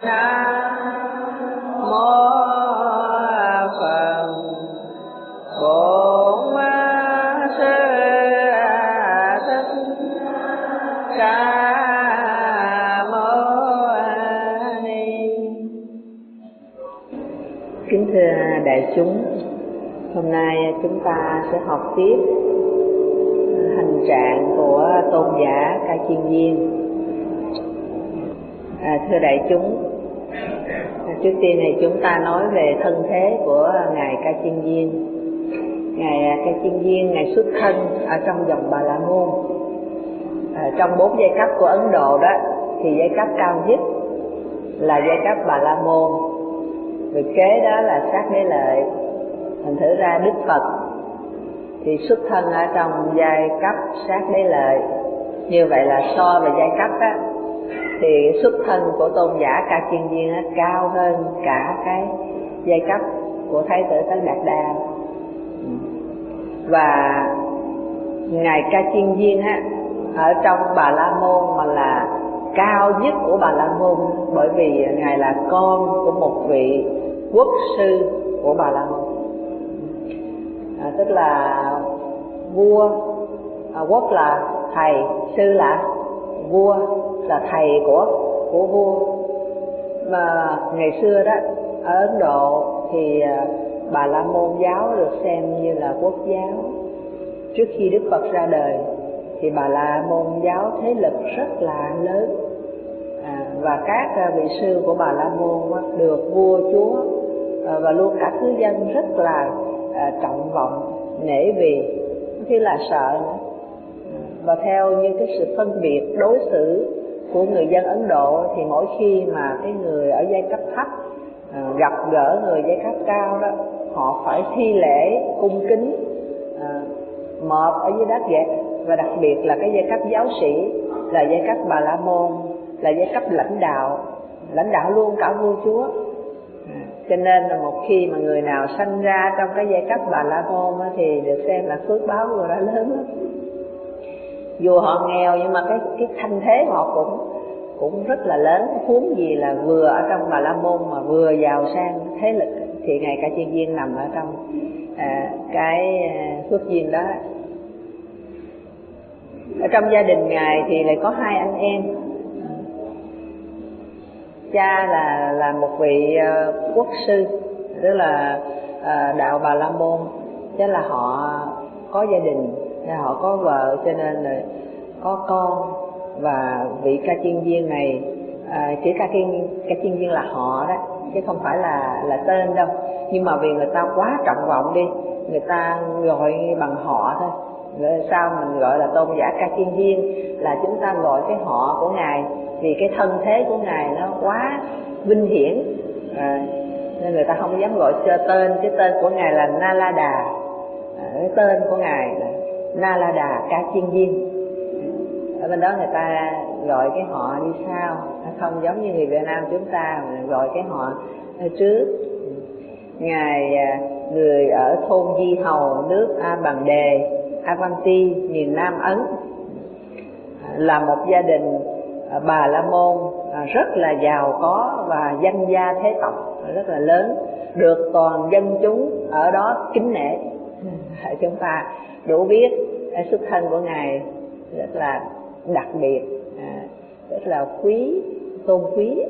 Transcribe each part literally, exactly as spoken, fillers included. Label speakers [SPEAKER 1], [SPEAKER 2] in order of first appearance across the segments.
[SPEAKER 1] Nam mô Phật Bổn Sư Thích Ca Mâu Ni. Kính thưa đại chúng, hôm nay chúng ta sẽ học tiếp hành trạng của tôn giả Ca Chiên Viên. À, thưa đại chúng, trước tiên thì chúng ta nói về thân thế của ngài Ca Chiên Viên. Ngài Ca Chiên Viên ngài xuất thân ở trong dòng Bà La Môn. À, trong bốn giai cấp của Ấn Độ đó thì giai cấp cao nhất là giai cấp Bà La Môn, rồi kế đó là Sát Đế Lợi. Thành thử ra Đức Phật thì xuất thân ở trong giai cấp Sát Đế Lợi. Như vậy là so về giai cấp á, thì xuất thân của tôn giả Ca Chiên Viên á, cao hơn cả cái giai cấp của Thái tử Tất Đạt Đa. Và ngài Ca Chiên Viên á, ở trong Bà La Môn mà là cao nhất của Bà La Môn, bởi vì ngài là con của một vị quốc sư của Bà La Môn. À, tức là vua, à, quốc là thầy, sư là vua, là thầy của của vua. Mà ngày xưa đó ở Ấn Độ thì Bà La Môn giáo được xem như là quốc giáo. Trước khi Đức Phật ra đời thì Bà La Môn giáo thế lực rất là lớn, à, và các vị sư của Bà La Môn được vua chúa và luôn cả cư dân rất là à, trọng vọng, nể vì, chứ là sợ nữa. Và theo như cái sự phân biệt đối xử của người dân Ấn Độ thì mỗi khi mà cái người ở giai cấp thấp à, gặp gỡ người giai cấp cao đó, họ phải thi lễ cung kính à, mọp ở dưới đất vậy. Và đặc biệt là cái giai cấp giáo sĩ, là giai cấp Bà La Môn, là giai cấp lãnh đạo, lãnh đạo luôn cả vua chúa. À, cho nên là một khi mà người nào sanh ra trong cái giai cấp Bà La Môn thì được xem là phước báo của nó lớn lắm. Dù họ nghèo nhưng mà cái cái thanh thế họ cũng cũng rất là lớn, huống gì là vừa ở trong Bà La Môn mà vừa giàu sang thế lực. Thì ngài Ca Chiên Viên nằm ở trong à, cái phước duyên đó. Ở trong gia đình ngài thì lại có hai anh em. Cha là là một vị uh, quốc sư, tức là uh, đạo Bà La Môn, tức là họ có gia đình, họ có vợ cho nên là có con. Và vị Ca Chiên Viên này, à, chỉ Ca Chiên Ca Chiên Viên là họ đó, chứ không phải là là tên đâu. Nhưng mà vì người ta quá trọng vọng đi, người ta gọi bằng họ thôi. Rồi sao mình gọi là tôn giả Ca Chiên Viên, là chúng ta gọi cái họ của ngài, vì cái thân thế của ngài nó quá vinh hiển, à, nên người ta không dám gọi cho tên. Cái tên của ngài là Nalada, à, cái tên của ngài là Nalada Ca Chiên Viên. Ở bên đó người ta gọi cái họ đi sau, không giống như người Việt Nam chúng ta mà gọi cái họ trước. Ngài người ở thôn Di Hầu, nước A Bằng Đề, Avanti, miền Nam Ấn, là một gia đình Bà La Môn rất là giàu có và danh gia thế tộc rất là lớn, được toàn dân chúng ở đó kính nể. Chúng ta đủ biết xuất thân của ngài rất là đặc biệt, rất là quý, tôn quý.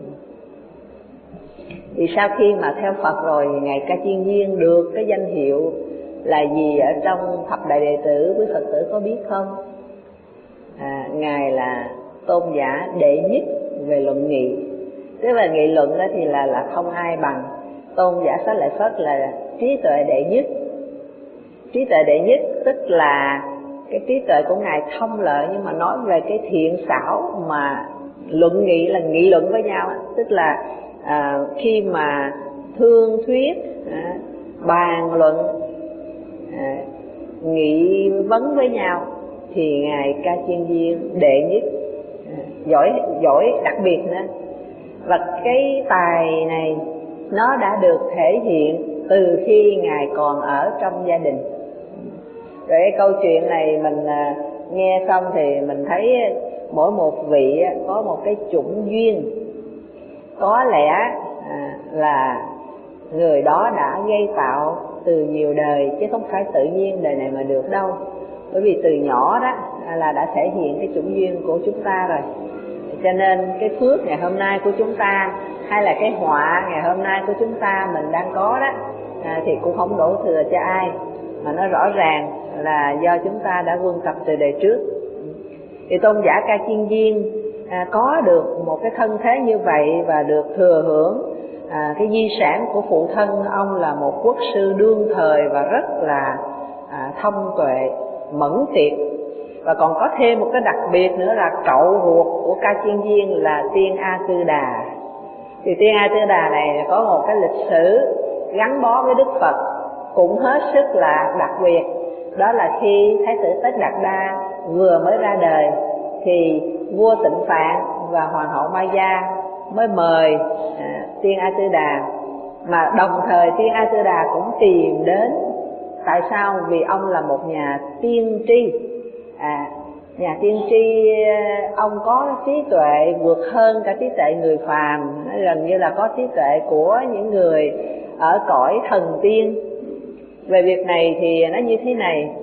[SPEAKER 1] Thì sau khi mà theo Phật rồi, ngài Ca Chiên Viên được cái danh hiệu là gì ở trong thập đại đệ tử, quý Phật tử có biết không? À, ngài là tôn giả đệ nhất về luận nghị. Tức là nghị luận đó thì là là không ai bằng. Tôn giả Xá Lợi Phất là trí tuệ đệ nhất. Trí tuệ đệ nhất tức là cái trí tuệ của ngài thông lợi, nhưng mà nói về cái thiện xảo mà luận nghị là nghị luận với nhau, tức là à, khi mà thương thuyết, à, bàn luận, à, nghị vấn với nhau thì ngài Ca Chiên Viên đệ nhất, à, giỏi giỏi đặc biệt nữa. Và cái tài này nó đã được thể hiện từ khi ngài còn ở trong gia đình. Rồi cái câu chuyện này mình à, nghe xong thì mình thấy mỗi một vị có một cái chủng duyên, có lẽ à, là người đó đã gây tạo từ nhiều đời, chứ không phải tự nhiên đời này mà được đâu. Bởi vì từ nhỏ đó là đã thể hiện cái chủng duyên của chúng ta rồi. Cho nên cái phước ngày hôm nay của chúng ta, hay là cái họa ngày hôm nay của chúng ta mình đang có đó, à, thì cũng không đổ thừa cho ai, mà nó rõ ràng là do chúng ta đã quân tập từ đời trước. Thì tôn giả Ca Chiên Viên à, có được một cái thân thế như vậy và được thừa hưởng à, cái di sản của phụ thân ông là một quốc sư đương thời và rất là à, thông tuệ, mẫn tiệp. Và còn có thêm một cái đặc biệt nữa là cậu ruột của Ca Chiên Viên là Tiên A Tư Đà. Thì Tiên A Tư Đà này có một cái lịch sử gắn bó với Đức Phật cũng hết sức là đặc biệt. Đó là khi Thái tử Tất Đạt Đa vừa mới ra đời thì vua Tịnh Phạn và hoàng hậu Maya mới mời à, Tiên A Tư Đà, mà đồng thời Tiên A Tư Đà cũng tìm đến. Tại sao? Vì ông là một nhà tiên tri. À, nhà tiên tri ông có trí tuệ vượt hơn cả trí tuệ người phàm, gần như là có trí tuệ của những người ở cõi thần tiên. Về việc này thì nó như thế này: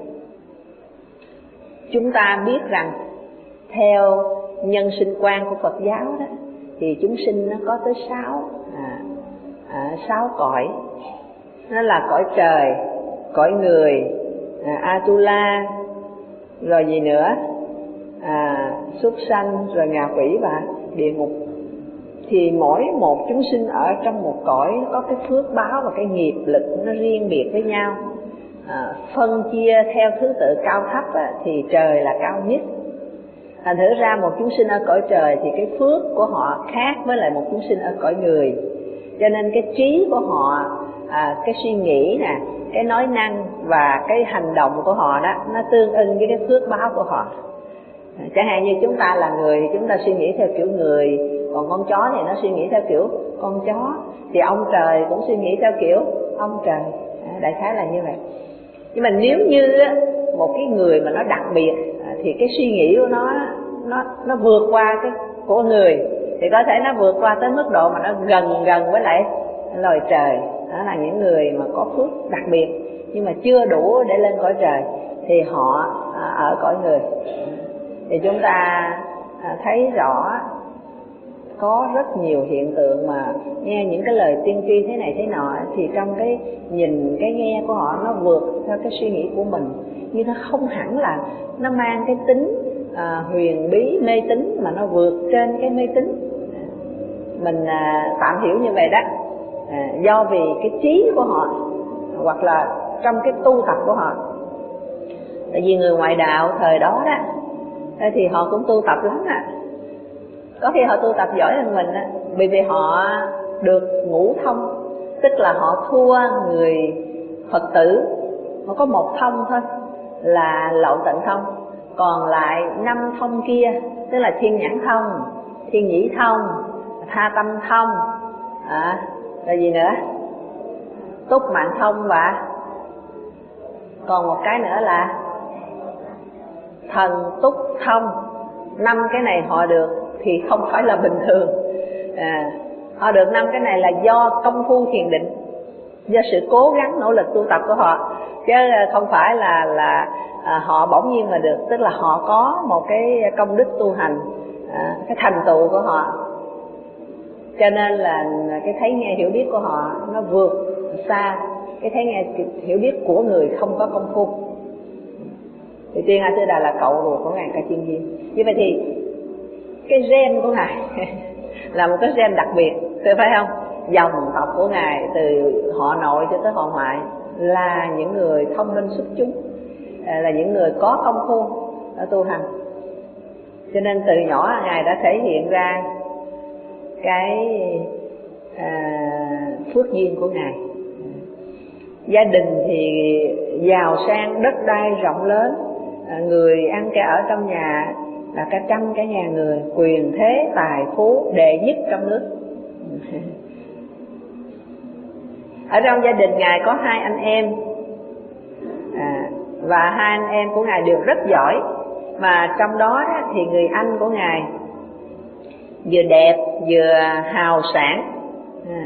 [SPEAKER 1] chúng ta biết rằng theo nhân sinh quan của Phật giáo đó, thì chúng sinh nó có tới sáu à, à, sáu cõi. Nó là cõi trời, cõi người, à, Atula, rồi gì nữa, à, súc sanh, rồi ngạ quỷ và địa ngục. Thì mỗi một chúng sinh ở trong một cõi có cái phước báo và cái nghiệp lực nó riêng biệt với nhau. À, phân chia theo thứ tự cao thấp á, thì trời là cao nhất. Thành thử ra một chúng sinh ở cõi trời thì cái phước của họ khác với lại một chúng sinh ở cõi người. Cho nên cái trí của họ, à, cái suy nghĩ nè, cái nói năng và cái hành động của họ đó, nó tương ưng với cái phước báo của họ. À, chẳng hạn như chúng ta là người thì chúng ta suy nghĩ theo kiểu người, còn con chó thì nó suy nghĩ theo kiểu con chó, thì ông trời cũng suy nghĩ theo kiểu ông trời. À, đại khái là như vậy. Nhưng mà nếu như á, một cái người mà nó đặc biệt à, thì cái suy nghĩ của nó nó nó vượt qua cái của người, thì có thể nó vượt qua tới mức độ mà nó gần gần với lại loài trời. Đó là những người mà có phước đặc biệt nhưng mà chưa đủ để lên cõi trời, thì họ à, ở cõi người. Thì chúng ta à, thấy rõ có rất nhiều hiện tượng mà nghe những cái lời tiên tri thế này thế nọ, thì trong cái nhìn cái nghe của họ nó vượt theo cái suy nghĩ của mình, nhưng nó không hẳn là nó mang cái tính à, huyền bí mê tín, mà nó vượt trên cái mê tín. Mình à, tạm hiểu như vậy đó. À, do vì cái trí của họ hoặc là trong cái tu tập của họ. Tại vì người ngoại đạo thời đó đó thì họ cũng tu tập lắm á. Có khi họ tu tập giỏi hơn mình á, bởi vì họ được ngũ thông, tức là họ thua người Phật tử. Họ có một thông thôi là Lậu Tận Thông, còn lại năm thông kia tức là Thiên Nhãn Thông, Thiên Nhĩ Thông, Tha Tâm Thông, à, là gì nữa, Túc Mạng Thông, và còn một cái nữa là Thần Túc Thông. Năm cái này họ được thì không phải là bình thường. À, họ được năm cái này là do công phu thiền định, do sự cố gắng nỗ lực tu tập của họ, chứ không phải là là à, họ bỗng nhiên mà được. Tức là họ có một cái công đức tu hành, à, cái thành tựu của họ, cho nên là cái thấy nghe hiểu biết của họ nó vượt xa cái thấy nghe hiểu biết của người không có công phu. Thì Tiên A Tư Đà là cậu ruột của ngài Ca Chiên Viên. Như vậy thì cái gen của ngài là một cái gen đặc biệt, phải không? Dòng tộc của ngài từ họ nội cho tới họ ngoại là những người thông minh xuất chúng, là những người có công phu ở tu hành. Cho nên từ nhỏ ngài đã thể hiện ra cái à, phước duyên của ngài. Gia đình thì giàu sang, đất đai rộng lớn, à, người ăn cả ở trong nhà là cả trăm cả ngàn người, quyền thế tài phú đệ nhất trong nước. Ở trong gia đình ngài có hai anh em, à, và hai anh em của ngài đều rất giỏi. Mà trong đó thì người anh của ngài vừa đẹp vừa hào sảng, à,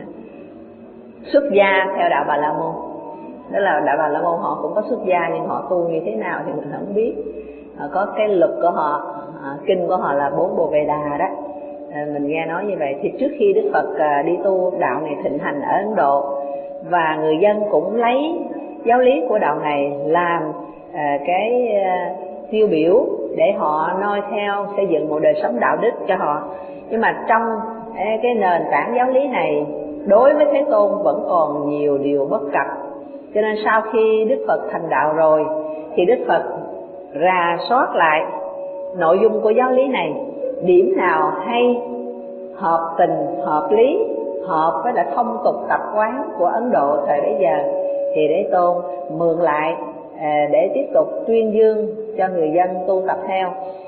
[SPEAKER 1] xuất gia theo đạo Bà La Môn. Đó là đạo Bà La Môn họ cũng có xuất gia, nhưng họ tu như thế nào thì mình không biết. Họ có cái luật của họ, à, kinh của họ là bốn Bồ Đề Đà đó, à, mình nghe nói như vậy. Thì trước khi Đức Phật à, đi tu đạo này thịnh hành ở Ấn Độ, và người dân cũng lấy giáo lý của đạo này làm à, cái à, tiêu biểu để họ noi theo, xây dựng một đời sống đạo đức cho họ. Nhưng mà trong à, cái nền tảng giáo lý này đối với Thế Tôn vẫn còn nhiều điều bất cập. Cho nên sau khi Đức Phật thành đạo rồi thì Đức Phật rà soát lại nội dung của giáo lý này, điểm nào hay, hợp tình, hợp lý, hợp với lại phong tục tập quán của Ấn Độ thời bấy giờ, thì Thế Tôn mượn lại à, để tiếp tục tuyên dương cho người dân tu tập theo.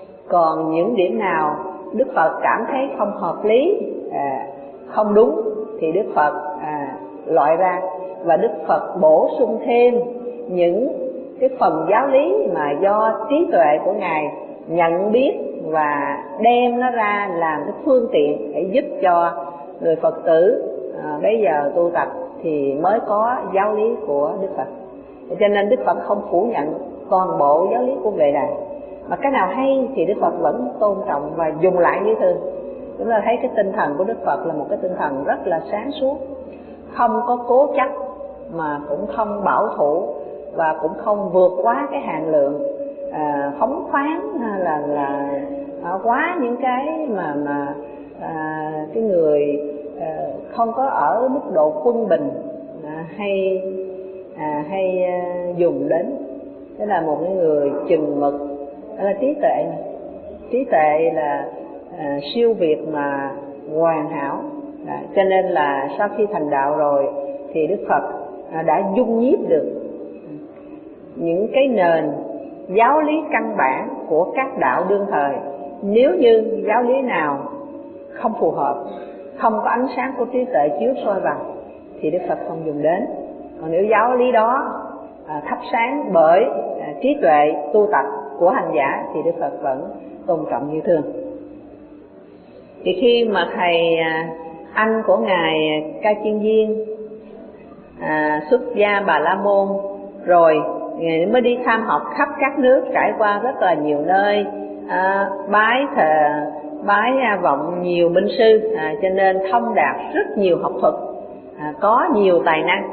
[SPEAKER 1] Còn những điểm nào Đức Phật cảm thấy không hợp lý, à, không đúng thì Đức Phật à, loại ra, và Đức Phật bổ sung thêm những cái phần giáo lý mà do trí tuệ của Ngài nhận biết và đem nó ra làm cái phương tiện để giúp cho người Phật tử à, bây giờ tu tập thì mới có giáo lý của Đức Phật. Cho nên Đức Phật không phủ nhận toàn bộ giáo lý của Vệ Đà, mà cái nào hay thì Đức Phật vẫn tôn trọng và dùng lại như thường. Chúng ta thấy cái tinh thần của Đức Phật là một cái tinh thần rất là sáng suốt, không có cố chấp mà cũng không bảo thủ, và cũng không vượt quá cái hạn lượng à, phóng khoáng, hay là là à, quá những cái mà mà à, cái người à, không có ở mức độ quân bình à, hay à, hay à, dùng đến. Đó là một cái người chừng mực, đó là trí tuệ này. Trí tuệ là à, siêu việt mà hoàn hảo. À, cho nên là sau khi thành đạo rồi thì Đức Phật à, đã dung nhiếp được những cái nền giáo lý căn bản của các đạo đương thời. Nếu như giáo lý nào không phù hợp, không có ánh sáng của trí tuệ chiếu soi vào thì Đức Phật không dùng đến. Còn nếu giáo lý đó à, thắp sáng bởi à, trí tuệ tu tập của hành giả thì Đức Phật vẫn tôn trọng như thường. Thì khi mà thầy à, anh của ngài Ca Chiên Viên à, xuất gia Bà La Môn rồi, ngài mới đi tham học khắp các nước, trải qua rất là nhiều nơi, à, bái thờ bái vọng nhiều binh sư, à, cho nên thông đạt rất nhiều học thuật, à, có nhiều tài năng.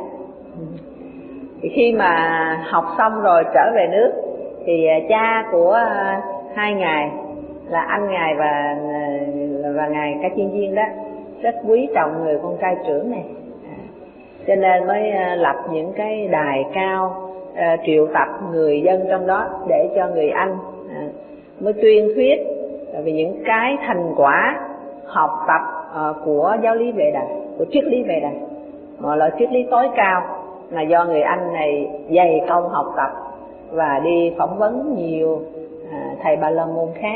[SPEAKER 1] Thì khi mà học xong rồi trở về nước thì cha của hai ngài là anh ngài và và ngài Ca Chiên Viên đó rất quý trọng người con trai trưởng này, à, cho nên mới lập những cái đài cao, à, triệu tập người dân trong đó để cho người anh à, mới tuyên thuyết về những cái thành quả học tập à, của giáo lý Vệ Đà, của triết lý Vệ Đà, gọi là triết lý tối cao, là do người anh này dày công học tập và đi phỏng vấn nhiều à, thầy Bà La Môn khác.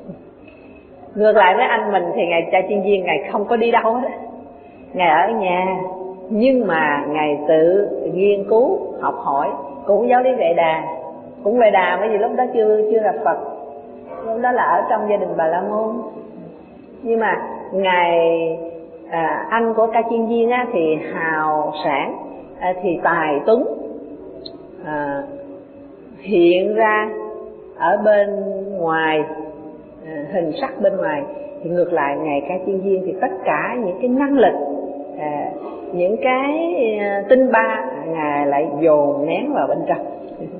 [SPEAKER 1] Ngược lại với anh mình thì ngài Ca Chiên Viên ngài không có đi đâu hết, ngài ở nhà, nhưng mà ngài tự nghiên cứu học hỏi cũng giáo lý Vệ Đà, cũng Vệ Đà, bởi vì lúc đó chưa chưa gặp Phật, lúc đó là ở trong gia đình Bà La Môn. Nhưng mà ngài à, anh của Ca Chiên Viên á, thì hào sảng, à, thì tài tuấn, à, hiện ra ở bên ngoài, à, hình sắc bên ngoài. Thì ngược lại ngài Ca Chiên Viên thì tất cả những cái năng lực, à, những cái à, tinh ba ngài lại dồn nén vào bên trong.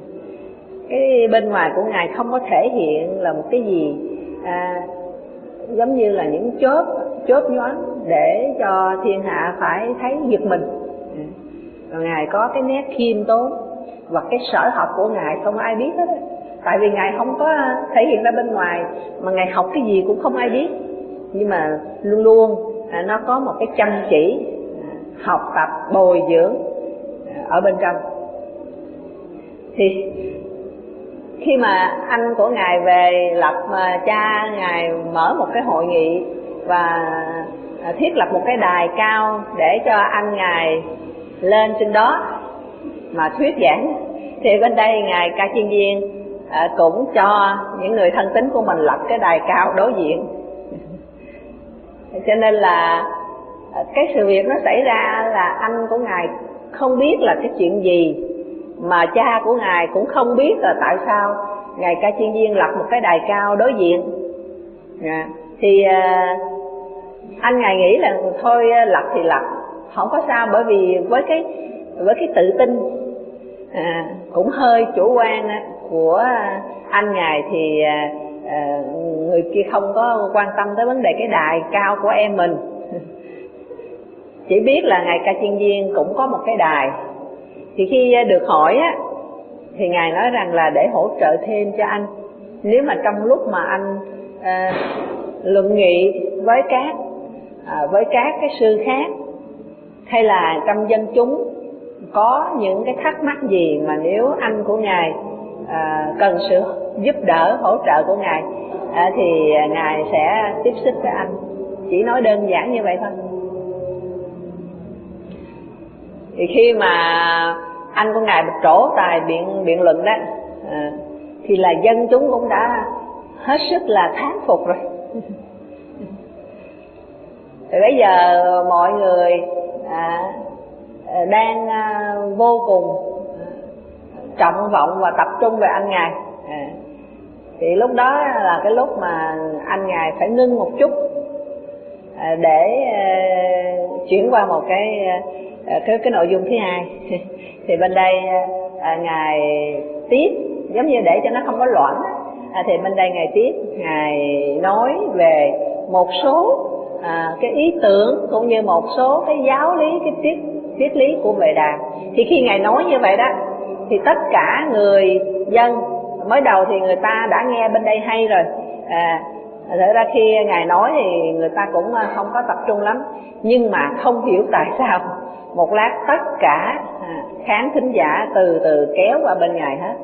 [SPEAKER 1] Cái bên ngoài của ngài không có thể hiện là một cái gì à, giống như là những chớp chớp nhoáng để cho thiên hạ phải thấy giật mình. Rồi ngài có cái nét khiêm tốn, và cái sở học của ngài không ai biết hết. Tại vì ngài không có thể hiện ra bên ngoài, mà ngài học cái gì cũng không ai biết, nhưng mà luôn luôn à, nó có một cái chăm chỉ à, học tập bồi dưỡng à, ở bên trong. Thì khi mà anh của ngài về lập, mà cha ngài mở một cái hội nghị và thiết lập một cái đài cao để cho anh ngài lên trên đó mà thuyết giảng, thì bên đây ngài Ca Chiên Viên à, cũng cho những người thân tín của mình lập cái đài cao đối diện. Cho nên là cái sự việc nó xảy ra là anh của ngài không biết là cái chuyện gì, mà cha của ngài cũng không biết là tại sao ngài Ca Chiên Viên lập một cái đài cao đối diện. À, thì à, anh ngài nghĩ là thôi lập thì lập, không có sao, bởi vì với cái với cái tự tin à, cũng hơi chủ quan của anh ngài thì à, à, người kia không có quan tâm tới vấn đề cái đài cao của em mình. Chỉ biết là ngài Ca Chiên Viên cũng có một cái đài. Thì khi được hỏi á, thì ngài nói rằng là để hỗ trợ thêm cho anh, nếu mà trong lúc mà anh à, luận nghị với các à, với các cái sư khác, hay là trong dân chúng có những cái thắc mắc gì mà nếu anh của ngài à, cần sự giúp đỡ hỗ trợ của ngài à, thì ngài sẽ tiếp sức cho anh. Chỉ nói đơn giản như vậy thôi. Thì khi mà anh của ngài trổ tài biện biện luận đó à, thì là dân chúng cũng đã hết sức là thán phục rồi. Thì bây giờ mọi người à, đang à, vô cùng trọng vọng và tập trung về anh ngài à, thì lúc đó là cái lúc mà anh ngài phải ngưng một chút à, để à, chuyển qua một cái à, cái cái nội dung thứ hai. Thì bên đây à, ngài tiếp, giống như để cho nó không có loạn à, thì bên đây ngài tiếp, ngài nói về một số à, cái ý tưởng cũng như một số cái giáo lý, cái triết triết lý của Vệ Đà. Thì khi ngài nói như vậy đó thì tất cả người dân, mới đầu thì người ta đã nghe bên đây hay rồi à, thật ra khi ngài nói thì người ta cũng không có tập trung lắm, nhưng mà không hiểu tại sao một lát tất cả à, khán thính giả từ từ kéo qua bên ngài hết,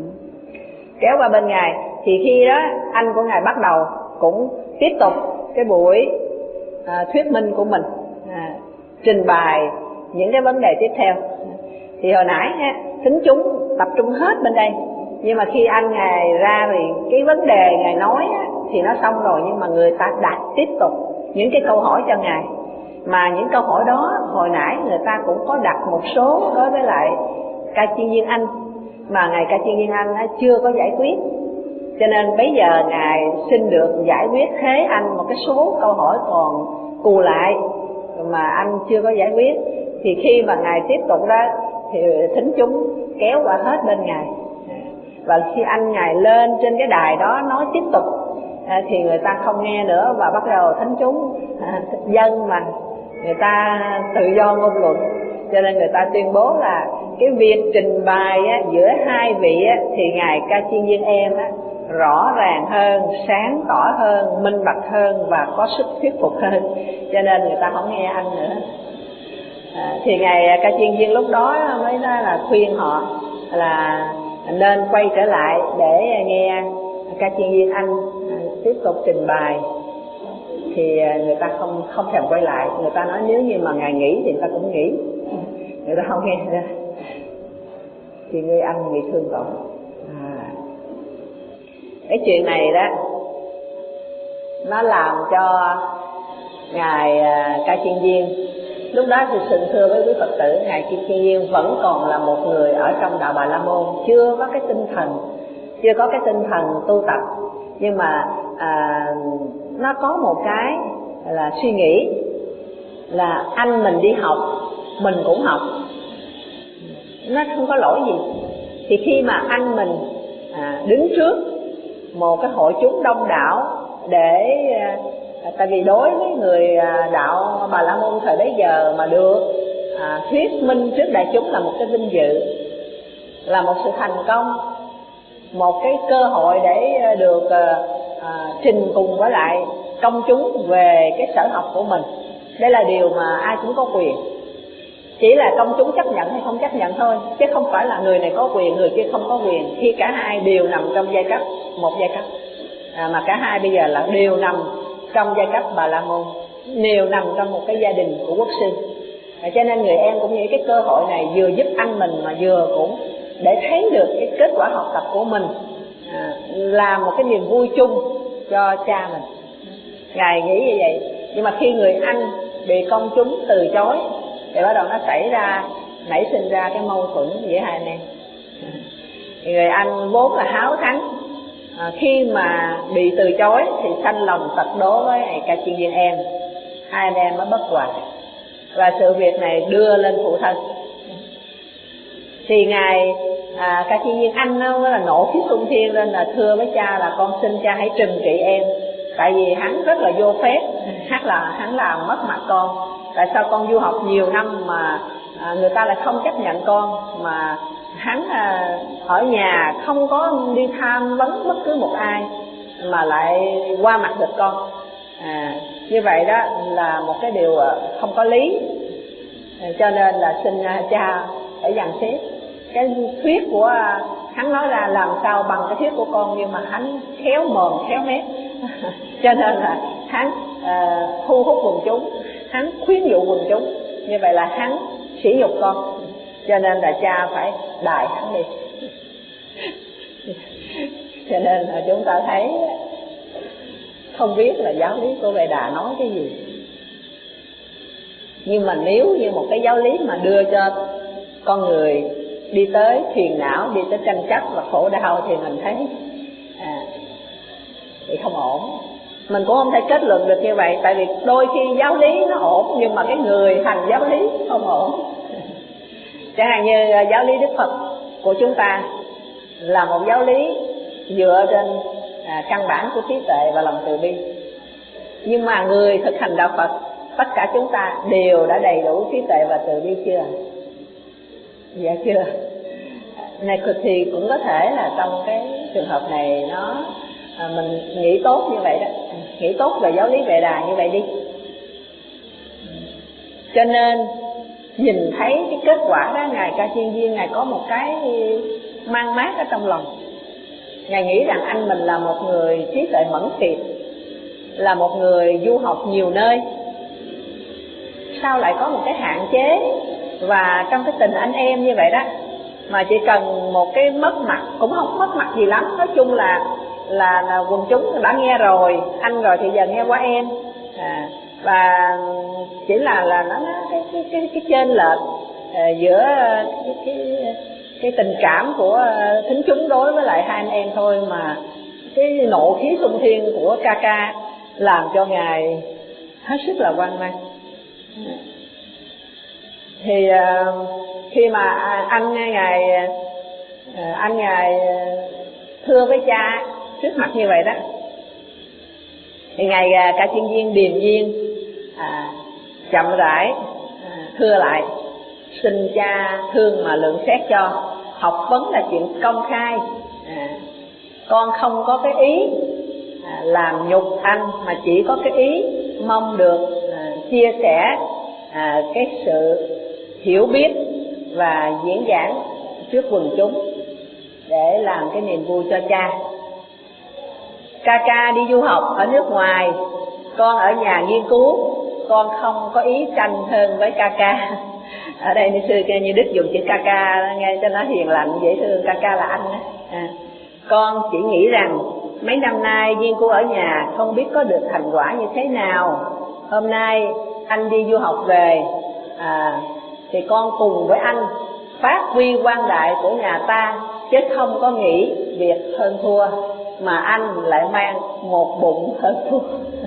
[SPEAKER 1] kéo qua bên ngài. Thì khi đó anh của ngài bắt đầu cũng tiếp tục cái buổi à, thuyết minh của mình, à, trình bày những cái vấn đề tiếp theo. Thì hồi nãy ha, thính chúng tập trung hết bên đây, nhưng mà khi anh ngài ra thì cái vấn đề ngài nói á, thì nó xong rồi, nhưng mà người ta đặt tiếp tục những cái câu hỏi cho ngài. Mà những câu hỏi đó hồi nãy người ta cũng có đặt một số đối với lại Ca Chiên Viên Anh, mà ngài Ca Chiên Viên Anh á, chưa có giải quyết. Cho nên bây giờ ngài xin được giải quyết thế anh một cái số câu hỏi còn cù lại mà anh chưa có giải quyết. Thì khi mà ngài tiếp tục đó thì thính chúng kéo qua hết bên ngài, và khi anh ngài lên trên cái đài đó nói tiếp tục à, thì người ta không nghe nữa, và bắt đầu thính chúng à, dân mà người ta tự do ngôn luận, cho nên người ta tuyên bố là cái việc trình bày á, giữa hai vị á, thì ngài Ca Chiên Viên em á, rõ ràng hơn, sáng tỏ hơn, minh bạch hơn và có sức thuyết phục hơn, cho nên người ta không nghe anh nữa. À, thì ngài Ca Chiên Viên lúc đó mới nói là khuyên họ là nên quay trở lại để nghe Ca Chiên Viên Anh tiếp tục trình bày. Thì người ta không không thèm quay lại, người ta nói nếu như mà ngài nghĩ thì người ta cũng nghĩ, người ta không nghe nữa. Thì người anh bị thương tổn. À, cái chuyện này đó nó làm cho ngài Ca Chiên Viên lúc đó thì xin thưa với quý Phật tử, ngài Ca Chiên Viên vẫn còn là một người ở trong đạo Bà La Môn, chưa có cái tinh thần, chưa có cái tinh thần tu tập. Nhưng mà à, nó có một cái là suy nghĩ là anh mình đi học, mình cũng học, nó không có lỗi gì. Thì khi mà anh mình à, đứng trước một cái hội chúng đông đảo để à, tại vì đối với người à, đạo Bà La Môn thời bấy giờ mà được à, thuyết minh trước đại chúng là một cái vinh dự, là một sự thành công, một cái cơ hội để được à, à, trình cùng với lại công chúng về cái sở học của mình. Đây là điều mà ai cũng có quyền, chỉ là công chúng chấp nhận hay không chấp nhận thôi, chứ không phải là người này có quyền, người kia không có quyền, khi cả hai đều nằm trong giai cấp, một giai cấp à, mà cả hai bây giờ là đều nằm trong giai cấp Bà La Môn, đều nằm trong một cái gia đình của quốc sư. À, cho nên người em cũng nghĩ cái cơ hội này vừa giúp anh mình mà vừa cũng để thấy được cái kết quả học tập của mình, à, làm một cái niềm vui chung cho cha mình. Ngài nghĩ như vậy. Nhưng mà khi người anh bị công chúng từ chối thì bắt đầu nó xảy ra, nảy sinh ra cái mâu thuẫn giữa hai anh em. Người anh vốn là háo thắng, à, khi mà bị từ chối thì sanh lòng tật đố với Ca Chiên Viên em, hai anh em mới bất hòa. Và sự việc này đưa lên phụ thân. Thì ngài à, Ca Chiên Viên anh nó là nộ khí xung thiên lên là thưa với cha là con xin cha hãy trừng trị em, tại vì hắn rất là vô phép, hắn là hắn làm mất mặt con. Tại sao con du học nhiều năm mà à, người ta lại không chấp nhận con, mà hắn à, ở nhà không có đi tham vấn bất cứ một ai mà lại qua mặt được con. À, như vậy đó là một cái điều không có lý, à, cho nên là xin cha phải dàn xếp. Cái thuyết của hắn nói ra làm sao bằng cái thuyết của con, nhưng mà hắn khéo mồm khéo mép cho nên là hắn à, thu hút quần chúng, hắn khuyến dụ quần chúng, như vậy là hắn sỉ nhục con, cho nên là cha phải đài hắn đi. Cho nên là chúng ta thấy không biết là giáo lý của Vệ Đà nói cái gì, nhưng mà nếu như một cái giáo lý mà đưa cho con người đi tới phiền não, đi tới tranh chấp và khổ đau thì mình thấy à, thì không ổn. Mình cũng không thể kết luận được như vậy, tại vì đôi khi giáo lý nó ổn nhưng mà cái người hành giáo lý không ổn. Chẳng hạn như giáo lý Đức Phật của chúng ta là một giáo lý dựa trên à, căn bản của trí tuệ và lòng từ bi, nhưng mà người thực hành đạo Phật tất cả chúng ta đều đã đầy đủ trí tuệ và từ bi chưa? Dạ chưa. Này thì cũng có thể là trong cái trường hợp này nó à, mình nghĩ tốt như vậy đó, nghĩ tốt về giáo lý Vệ Đà như vậy đi. Cho nên nhìn thấy cái kết quả đó, ngài Ca Chiên Viên ngài có một cái mang mát ở trong lòng. Ngài nghĩ rằng anh mình là một người trí tuệ mẫn tiệp, là một người du học nhiều nơi, sao lại có một cái hạn chế. Và trong cái tình anh em như vậy đó, mà chỉ cần một cái mất mặt, cũng không mất mặt gì lắm, nói chung là là, là quần chúng đã nghe rồi, anh rồi thì giờ nghe qua em. À, và chỉ là là nó cái cái cái cái chênh lệch à, giữa cái, cái cái tình cảm của thính chúng đối với lại hai anh em thôi, mà cái nộ khí xung thiên của ca ca làm cho ngài hết sức là hoang mang. Thì uh, khi mà anh ngài uh, anh ngài thưa với cha trước mặt như vậy đó, thì ngài uh, Ca Chiên Viên điềm nhiên à, chậm rãi à, thưa lại: xin cha thương mà lượng xét cho, học vấn là chuyện công khai, à, con không có cái ý à, làm nhục anh, mà chỉ có cái ý mong được à, chia sẻ à, cái sự hiểu biết và diễn giảng trước quần chúng để làm cái niềm vui cho cha. Ca ca đi du học ở nước ngoài, con ở nhà nghiên cứu, con không có ý tranh hơn với ca ca. Ở đây như sư như Đức dùng chữ ca ca nghe cho nó hiền lành dễ thương, ca ca là anh đó. À, con chỉ nghĩ rằng mấy năm nay nghiên cứu ở nhà không biết có được thành quả như thế nào. Hôm nay anh đi du học về à, thì con cùng với anh phát huy quang đại của nhà ta, chứ không có nghĩ việc hơn thua, mà anh lại mang một bụng hơn thua.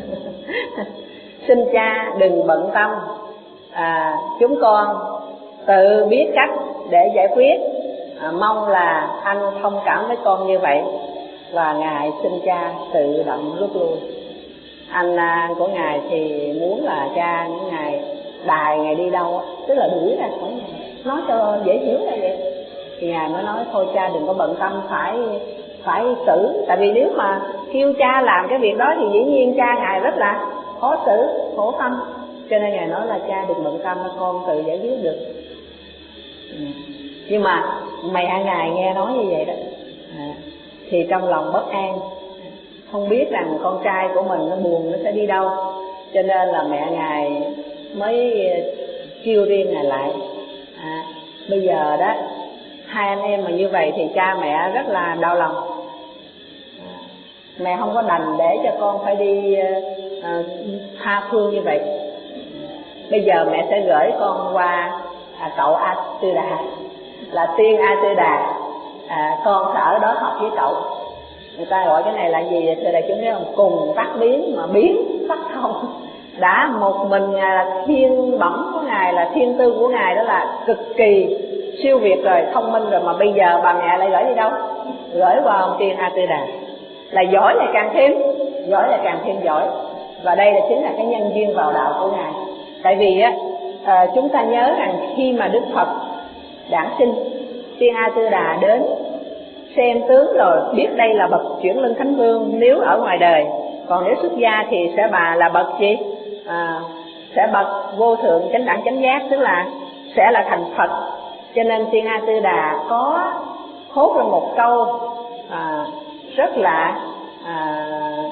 [SPEAKER 1] Xin cha đừng bận tâm, à, chúng con tự biết cách để giải quyết, à, mong là anh thông cảm với con như vậy. Và ngài xin cha tự động rút lui. Anh à, của ngài thì muốn là cha những ngày đài ngài đi đâu, tức là đuổi ra khỏi nhà, nói cho dễ hiểu là vậy. Thì ngài mới nói thôi cha đừng có bận tâm phải phải xử, tại vì nếu mà kêu cha làm cái việc đó thì dĩ nhiên cha ngài rất là khó xử, khổ tâm. Cho nên ngài nói là cha đừng bận tâm, con tự giải quyết được. Ừ. Nhưng mà mẹ ngài nghe nói như vậy đó à, thì trong lòng bất an, không biết rằng con trai của mình nó buồn nó sẽ đi đâu. Cho nên là mẹ ngài mới kêu riêng ngài lại. À, bây giờ đó hai anh em mà như vậy thì cha mẹ rất là đau lòng. À, mẹ không có đành để cho con phải đi à, tha phương như vậy. Bây giờ mẹ sẽ gửi con qua à, cậu A Tư Đà, là tiên A Tư Đà, à, con sẽ ở đó học với cậu. Người ta gọi cái này là gì vậy thưa đại chúng biết không? Cùng tác biến mà biến tác thông. Đã một mình Ngài là thiên bẩm của Ngài, là thiên tư của Ngài đó là cực kỳ siêu việt rồi, thông minh rồi, mà bây giờ bà mẹ lại gửi đi đâu? Gửi qua ông tiên A Tư Đà, là giỏi lại càng thêm giỏi lại càng thêm giỏi. Và đây là chính là cái nhân duyên vào đạo của Ngài. Tại vì á à, chúng ta nhớ rằng khi mà Đức Phật đản sinh, tiên A Tư Đà đến xem tướng rồi biết đây là bậc chuyển luân thánh vương nếu ở ngoài đời, còn nếu xuất gia thì sẽ bà là bậc gì? À, sẽ bậc vô thượng chánh đẳng chánh giác, tức là sẽ là thành Phật. Cho nên tiên A Tư Đà có thốt ra một câu à, rất là à,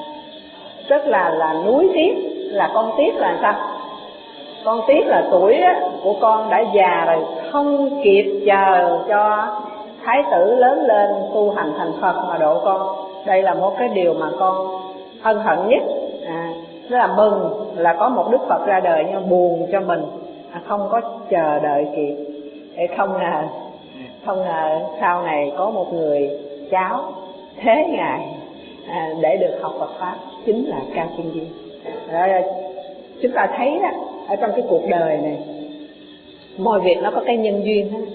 [SPEAKER 1] rất là là núi tiếc, là con tiếc là sao? Con tiếc là tuổi á, của con đã già rồi, không kịp chờ cho thái tử lớn lên tu hành thành Phật mà độ con. Đây là một cái điều mà con ân hận nhất. À, rất là mừng là có một Đức Phật ra đời, nhưng buồn cho mình à, không có chờ đợi kịp. Để không ngờ không ngờ sau này có một người cháu thế Ngài à, để được học Phật pháp, chính là Cao Chân Viên. Rồi, chúng ta thấy đó, ở trong cái cuộc đời này mọi việc nó có cái nhân duyên hết.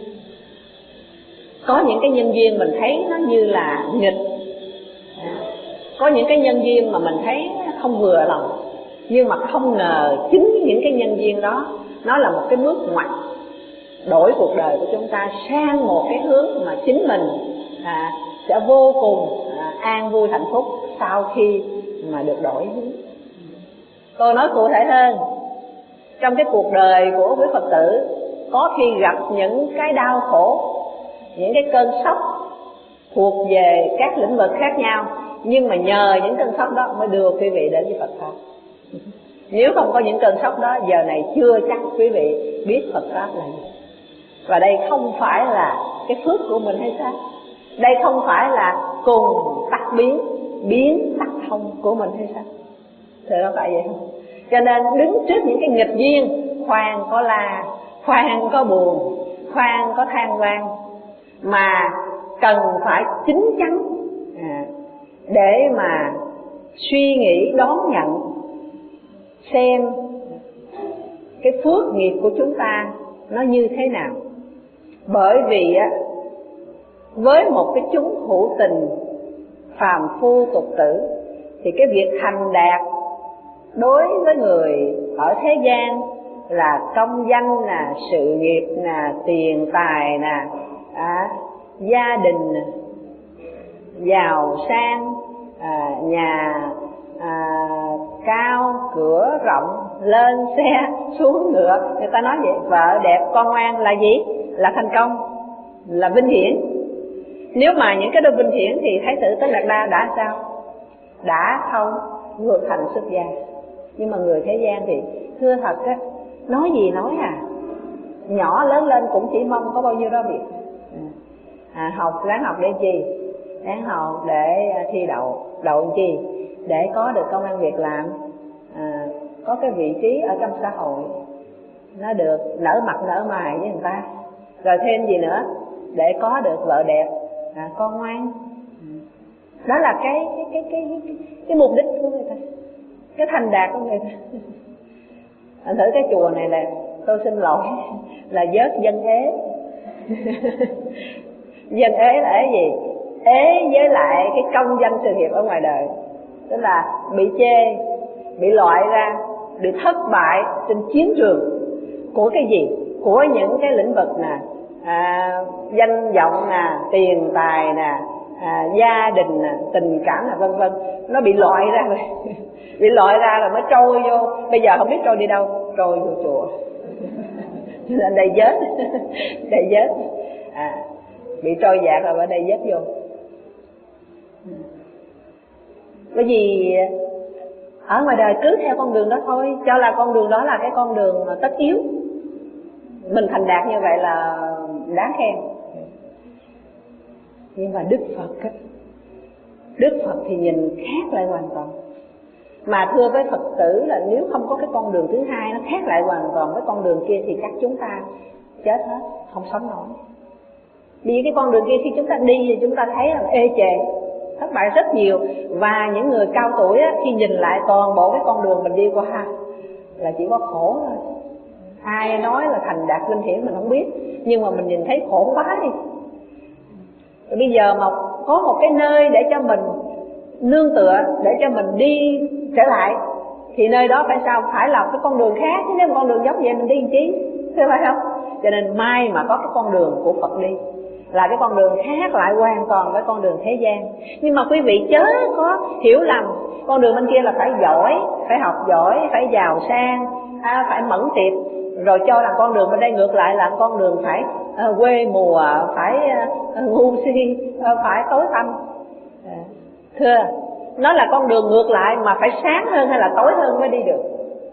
[SPEAKER 1] Có những cái nhân duyên mình thấy nó như là nghịch, à, có những cái nhân duyên mà mình thấy không vừa lòng, nhưng mà không ngờ chính những cái nhân duyên đó nó là một cái bước ngoặt đổi cuộc đời của chúng ta sang một cái hướng mà chính mình à, sẽ vô cùng à, an vui hạnh phúc sau khi mà được đổi hướng. Tôi nói cụ thể hơn, trong cái cuộc đời của quý Phật tử có khi gặp những cái đau khổ, những cái cơn sốc thuộc về các lĩnh vực khác nhau, nhưng mà nhờ những cơn sốc đó mới đưa quý vị đến với Phật pháp. Nếu không có những cơn sốc đó, giờ này chưa chắc quý vị biết Phật pháp là gì. Và đây không phải là cái phước của mình hay sao? Đây không phải là cùng tắc biến, biến tắc thông của mình hay sao? Thì nó phải vậy không? Cho nên đứng trước những cái nghịch duyên, khoan có la, khoan có buồn, khoan có than vang, mà cần phải chín chắn à, để mà suy nghĩ đón nhận xem cái phước nghiệp của chúng ta nó như thế nào. Bởi vì á, với một cái chúng hữu tình phàm phu tục tử thì cái việc thành đạt đối với người ở thế gian là công danh nè, sự nghiệp nè, tiền tài nè, à, gia đình nè, giàu sang, à, nhà à, cao, cửa rộng, lên xe, xuống ngựa. Người ta nói vậy, vợ đẹp, con ngoan là gì? Là thành công, là vinh hiển. Nếu mà những cái đó vinh hiển thì Thái tử Tất Đạt Đa đã sao? Đã không vượt thành xuất gia. Nhưng mà người thế gian thì thưa thật á, nói gì nói à, nhỏ lớn lên cũng chỉ mong có bao nhiêu đó việc. À, học ráng học để chi? Ráng học để thi đậu, đậu làm chi? Để có được công ăn việc làm, à, có cái vị trí ở trong xã hội, nó được nở mặt nở mày với người ta. Rồi thêm gì nữa? Để có được vợ đẹp, à, con ngoan. Đó là cái cái cái cái cái, cái mục đích của người ta, cái thành đạt của người ta. Anh thử cái chùa này là, tôi xin lỗi, là vớt dân ế. Dân ế là cái gì? Ế với lại cái công danh sự nghiệp ở ngoài đời, tức là bị chê, bị loại ra, bị thất bại trên chiến trường của cái gì? Của những cái lĩnh vực nè, à, danh vọng nè, tiền tài nè, à, gia đình nè, tình cảm nè, vân vân. Nó bị loại ra rồi. Bị loại ra rồi mới trôi vô. Bây giờ không biết trôi đi đâu, trôi vô chùa. Nên đây vớt, đây vớt, à, bị trôi dạt rồi ở đây vớt vô. Bởi vì ở ngoài đời cứ theo con đường đó thôi, cho là con đường đó là cái con đường tất yếu. Mình thành đạt như vậy là đáng khen. Nhưng mà Đức Phật á, Đức Phật thì nhìn khác lại hoàn toàn. Mà thưa với Phật tử là nếu không có cái con đường thứ hai nó khác lại hoàn toàn với con đường kia thì chắc chúng ta chết hết, không sống nổi. Vì cái con đường kia khi chúng ta đi thì chúng ta thấy là ê chề, thất bại rất nhiều. Và những người cao tuổi á, khi nhìn lại toàn bộ cái con đường mình đi qua là chỉ có khổ thôi. Ai nói là thành đạt linh hiển mình không biết, nhưng mà mình nhìn thấy khổ quá đi. Rồi bây giờ mà có một cái nơi để cho mình nương tựa, để cho mình đi trở lại, thì nơi đó phải sao? Phải là cái con đường khác, chứ nếu một con đường giống vậy mình đi làm chi, thế phải không? Cho nên may mà có cái con đường của Phật đi, là cái con đường khác lại hoàn toàn với con đường thế gian. Nhưng mà quý vị chớ có hiểu lầm, con đường bên kia là phải giỏi, phải học giỏi, phải giàu sang, à, phải mẫn tiệp, rồi cho rằng con đường bên đây ngược lại là con đường phải uh, quê mùa, phải uh, ngu si, uh, phải tối tăm. À, thưa, nó là con đường ngược lại mà phải sáng hơn hay là tối hơn mới đi được.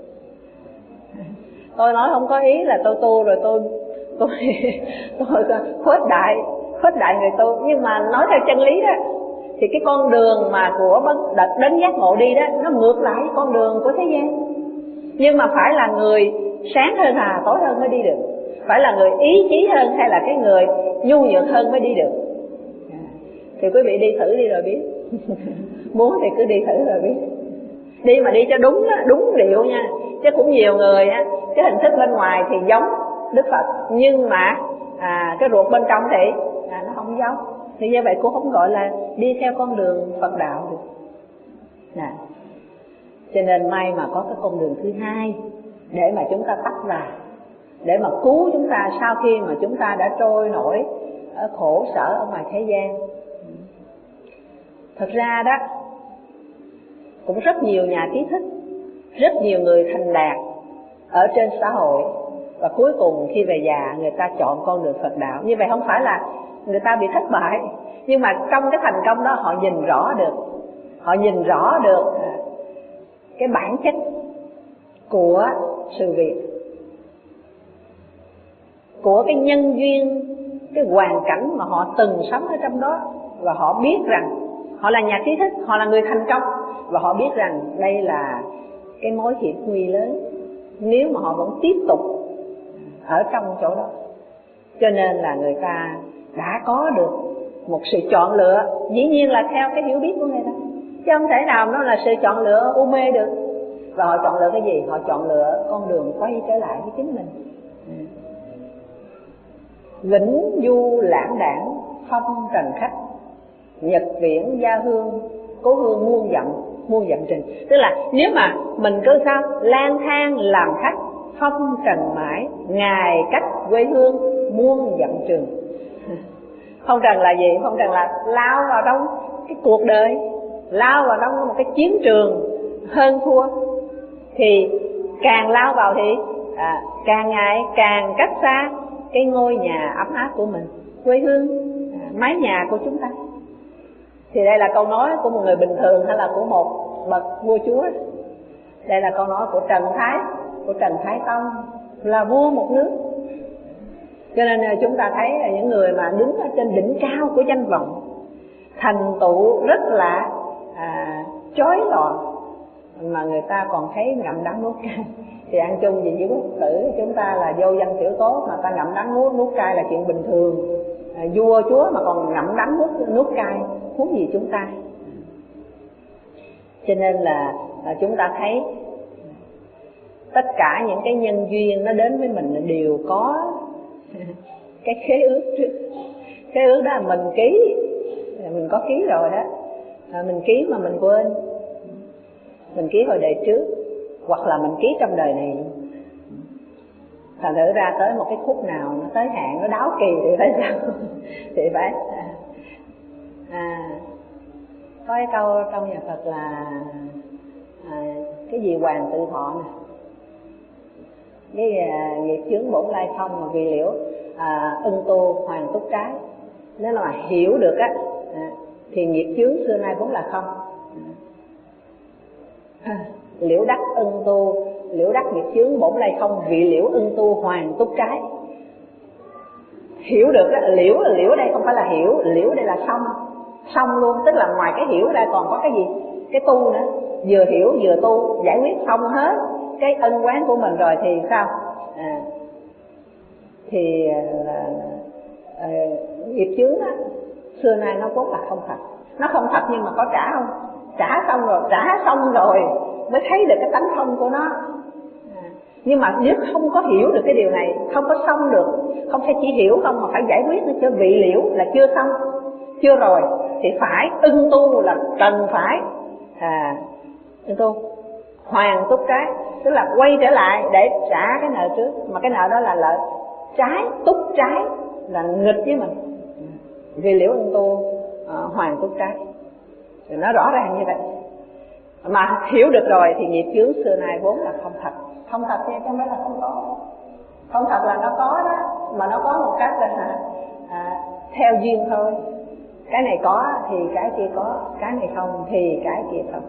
[SPEAKER 1] Tôi nói không có ý là tôi tu rồi tôi tôi tôi khuếch đại khuếch đại người tu, nhưng mà nói theo chân lý đó thì cái con đường mà của đợt đến giác ngộ đi đó nó ngược lại với con đường của thế gian. Nhưng mà phải là người sáng hơn hà tối hơn mới đi được, phải là người ý chí hơn hay là cái người nhu nhược hơn mới đi được. Thì quý vị đi thử đi rồi biết. Muốn thì cứ đi thử rồi biết. Đi mà đi cho đúng đó, đúng điệu nha. Chứ cũng nhiều người á, cái hình thức bên ngoài thì giống Đức Phật, nhưng mà à, cái ruột bên trong thì à, nó không giống. Thì như vậy cũng không gọi là đi theo con đường Phật đạo được. Nè, cho nên may mà có cái con đường thứ hai để mà chúng ta tắt vào, để mà cứu chúng ta sau khi mà chúng ta đã trôi nổi ở khổ sở ở ngoài thế gian. Thật ra đó, cũng rất nhiều nhà trí thức, rất nhiều người thành đạt ở trên xã hội, và cuối cùng khi về già người ta chọn con đường Phật đạo. Như vậy không phải là người ta bị thất bại, nhưng mà trong cái thành công đó họ nhìn rõ được, họ nhìn rõ được cái bản chất của sự việc, của cái nhân duyên, cái hoàn cảnh mà họ từng sống ở trong đó. Và họ biết rằng họ là nhà trí thức, họ là người thành công, và họ biết rằng đây là cái mối hiểm nguy lớn nếu mà họ vẫn tiếp tục ở trong chỗ đó. Cho nên là người ta đã có được một sự chọn lựa, dĩ nhiên là theo cái hiểu biết của người ta, chứ không thể nào nó là sự chọn lựa u mê được. Và họ chọn lựa cái gì? Họ chọn lựa con đường quay trở lại với chính mình. Vĩnh du lãng đảng phong trần khách, nhật viễn gia hương cố hương muôn dặm muôn dặm trình. Tức là nếu mà mình cứ sao lang thang làm khách phong trần mãi, ngài cách quê hương muôn dặm trường. Phong trần là gì? Phong trần là lao vào trong cái cuộc đời, lao vào trong một cái chiến trường hơn thua. Thì càng lao vào thì à, càng ngày càng cách xa cái ngôi nhà ấm áp của mình, quê hương, à, mái nhà của chúng ta. Thì đây là câu nói của một người bình thường hay là của một bậc vua chúa? Đây là câu nói của Trần Thái, của Trần Thái Tông, là vua một nước. Cho nên chúng ta thấy là những người mà đứng ở trên đỉnh cao của danh vọng, thành tựu rất là à, chói lọi, mà người ta còn thấy ngậm đắng nuốt cay. Thì ăn chung gì với quốc tử chúng ta là vô danh tiểu tốt, mà ta ngậm đắng nuốt nuốt cay là chuyện bình thường. À, vua chúa mà còn ngậm đắng nuốt nuốt cay, huống gì chúng ta. Cho nên là, là chúng ta thấy tất cả những cái nhân duyên nó đến với mình đều có cái khế ước trước. Khế ước đó là mình ký, mình có ký rồi đó, à, mình ký mà mình quên, mình ký hồi đời trước, hoặc là mình ký trong đời này. Thành thử ra tới một cái khúc nào nó tới hạn, nó đáo kỳ thì phải sao? Thì phải à, à, có cái câu trong nhà Phật là à, cái gì hoàng tự thọ nè, cái à, nghiệp chướng bổn lai không, mà vì liễu à, ưng tu hoàng túc trái. Nếu mà hiểu được á à, thì nghiệp chướng xưa nay vốn là không. À, liễu đắc ưng tu, liễu đắc nghiệp chướng bổn lai không, vì liễu ưng tu hoàng túc trái. Hiểu được đó, liễu liễu đây không phải là hiểu, liễu đây là xong, xong luôn, tức là ngoài cái hiểu ra còn có cái gì, cái tu nữa. vừa hiểu vừa tu, giải quyết xong hết cái ân oán của mình rồi thì sao? À, thì là à, nghiệp chướng á, xưa nay nó vốn là không thật. Nó không thật nhưng mà có trả không? Trả xong rồi, trả xong rồi mới thấy được cái tánh không của nó. À, nhưng mà nếu không có hiểu được cái điều này, không có xong được, không phải chỉ hiểu không mà phải giải quyết nó cho vị liễu là chưa xong, chưa rồi thì phải ưng tu, là cần phải à ưng tu hoàn túc trái, tức là quay trở lại để trả cái nợ trước, mà cái nợ đó là nợ trái, túc trái là nghịch với mình. Vì liễu ưng tu à, hoàn túc trái thì nó rõ ràng như vậy. Mà hiểu được rồi thì nghiệp chướng xưa nay vốn là không thật. Không thật chứ không phải là không có. Không thật là nó có đó, mà nó có một cách là à, theo duyên thôi. Cái này có thì cái kia có, cái này không thì cái kia không.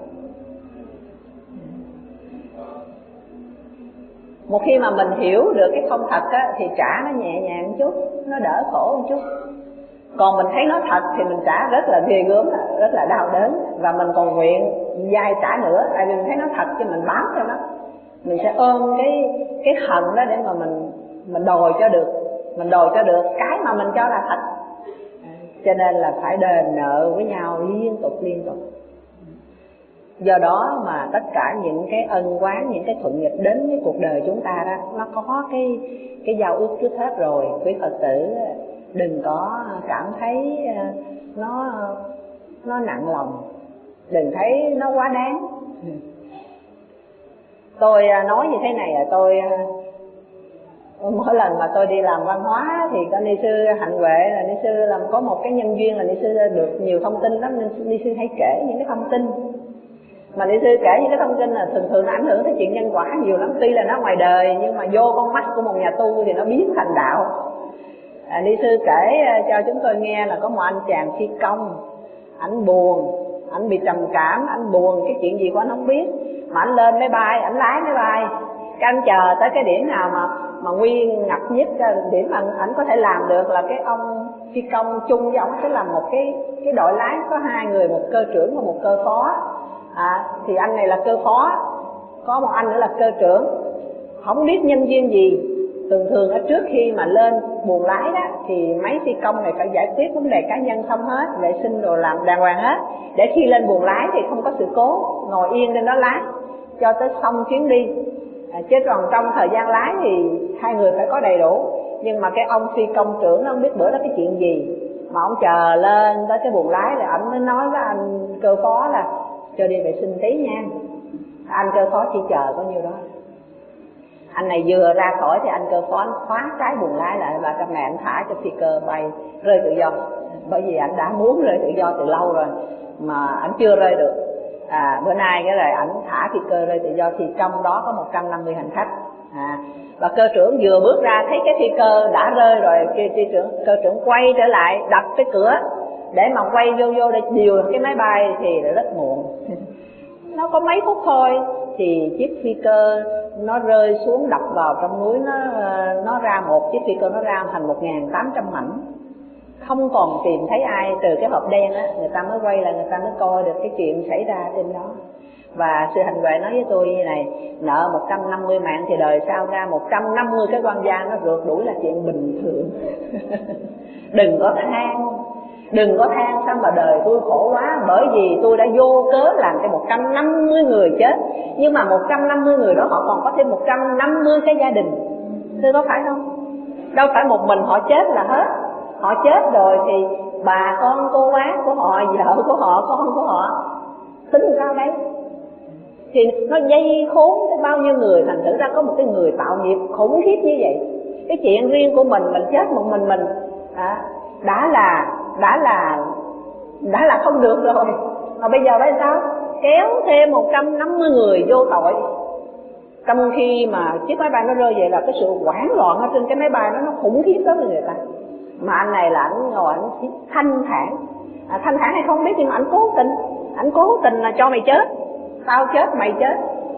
[SPEAKER 1] Một khi mà mình hiểu được cái không thật á, thì trả nó nhẹ nhàng một chút, nó đỡ khổ một chút. Còn mình thấy nó thật thì mình trả rất là ghê gớm, rất là đau đớn, và mình còn nguyện dai trả nữa, tại vì mình thấy nó thật cho mình bám theo nó. Mình sẽ ôm cái cái hận đó để mà mình mình đòi cho được, mình đòi cho được cái mà mình cho là thật. Cho nên là phải đền nợ với nhau liên tục liên tục. Do đó mà tất cả những cái ân oán, những cái thuận nghịch đến với cuộc đời chúng ta đó, nó có cái cái giao ước trước hết rồi. Quý Phật tử đừng có cảm thấy nó nó nặng lòng, đừng thấy nó quá đáng. Tôi nói như thế này là tôi mỗi lần mà tôi đi làm văn hóa thì có ni sư Hạnh Huệ là ni sư làm có một cái nhân duyên là ni sư được nhiều thông tin lắm, nên ni sư hay kể những cái thông tin. Mà ni sư kể những cái thông tin là thường thường nó ảnh hưởng tới chuyện nhân quả nhiều lắm. Tuy là nó ngoài đời nhưng mà vô con mắt của một nhà tu thì nó biến thành đạo. À, ni sư kể cho chúng tôi nghe là có một anh chàng phi công, ảnh buồn, ảnh bị trầm cảm, ảnh buồn cái chuyện gì của anh không biết, mà ảnh lên máy bay, ảnh lái máy bay, cái anh chờ tới cái điểm nào mà mà nguyên ngập nhất, điểm mà ảnh có thể làm được là cái ông phi công chung với ông sẽ làm một cái cái đội lái có hai người, một cơ trưởng và một cơ phó. À, thì anh này là cơ phó, có một anh nữa là cơ trưởng, không biết nhân duyên gì. Thường thường ở trước khi mà lên buồng lái đó thì mấy phi công này phải giải quyết vấn đề cá nhân xong hết, vệ sinh đồ làm đàng hoàng hết, để khi lên buồng lái thì không có sự cố, ngồi yên trên đó lái cho tới xong chuyến đi. À, chứ còn trong thời gian lái thì hai người phải có đầy đủ. Nhưng mà cái ông phi công trưởng nó không biết bữa đó cái chuyện gì, mà ông chờ lên tới cái buồng lái rồi ảnh mới nói với anh cơ phó là cho đi vệ sinh tí nha. Anh cơ phó chỉ chờ có nhiêu đó. Anh này vừa ra khỏi thì anh cơ phó anh khóa cái buồng lái lại và trong này anh thả cho phi cơ bay rơi tự do. Bởi vì anh đã muốn rơi tự do từ lâu rồi mà anh chưa rơi được. À, bữa nay cái rồi ảnh thả phi cơ rơi tự do thì trong đó có một trăm năm mươi hành khách. À, và cơ trưởng vừa bước ra thấy cái phi cơ đã rơi rồi, kia phi trưởng cơ trưởng quay trở lại đập cái cửa để mà quay vô vô để điều cái máy bay thì rất muộn. Nó có mấy phút thôi thì chiếc phi cơ nó rơi xuống đập vào trong núi, nó nó ra một chiếc phi cơ nó ra thành một nghìn tám trăm mảnh, không còn tìm thấy ai. Từ cái hộp đen á, người ta mới quay lại, người ta mới coi được cái chuyện xảy ra trên đó. Và sư Hạnh Huệ nói với tôi như này, nợ một trăm năm mươi mạng thì đời sau ra một trăm năm mươi cái quan gia nó rượt đuổi là chuyện bình thường. Đừng có than, đừng có than sao mà đời tôi khổ quá, bởi vì tôi đã vô cớ làm cho một trăm năm mươi người chết. Nhưng mà một trăm năm mươi người đó họ còn có thêm một trăm năm mươi cái gia đình, thưa có phải không? Đâu phải một mình họ chết là hết. Họ chết rồi thì bà con cô bác của họ, vợ của họ, con của họ tính sao đấy? Thì nó dây khốn tới bao nhiêu người. Thành thử ra có một cái người tạo nghiệp khủng khiếp như vậy. Cái chuyện riêng của mình, mình chết một mình mình à, đã là đã là đã là không được rồi, mà bây giờ phải sao? Kéo thêm một trăm năm mươi người vô tội. Trong khi mà chiếc máy bay nó rơi vậy là cái sự hoảng loạn ở trên cái máy bay nó nó khủng khiếp đối với người ta. Mà anh này là anh ngồi anh thanh thản, à, thanh thản hay không biết nhưng mà anh cố tình, anh cố tình là cho mày chết, tao chết mày chết.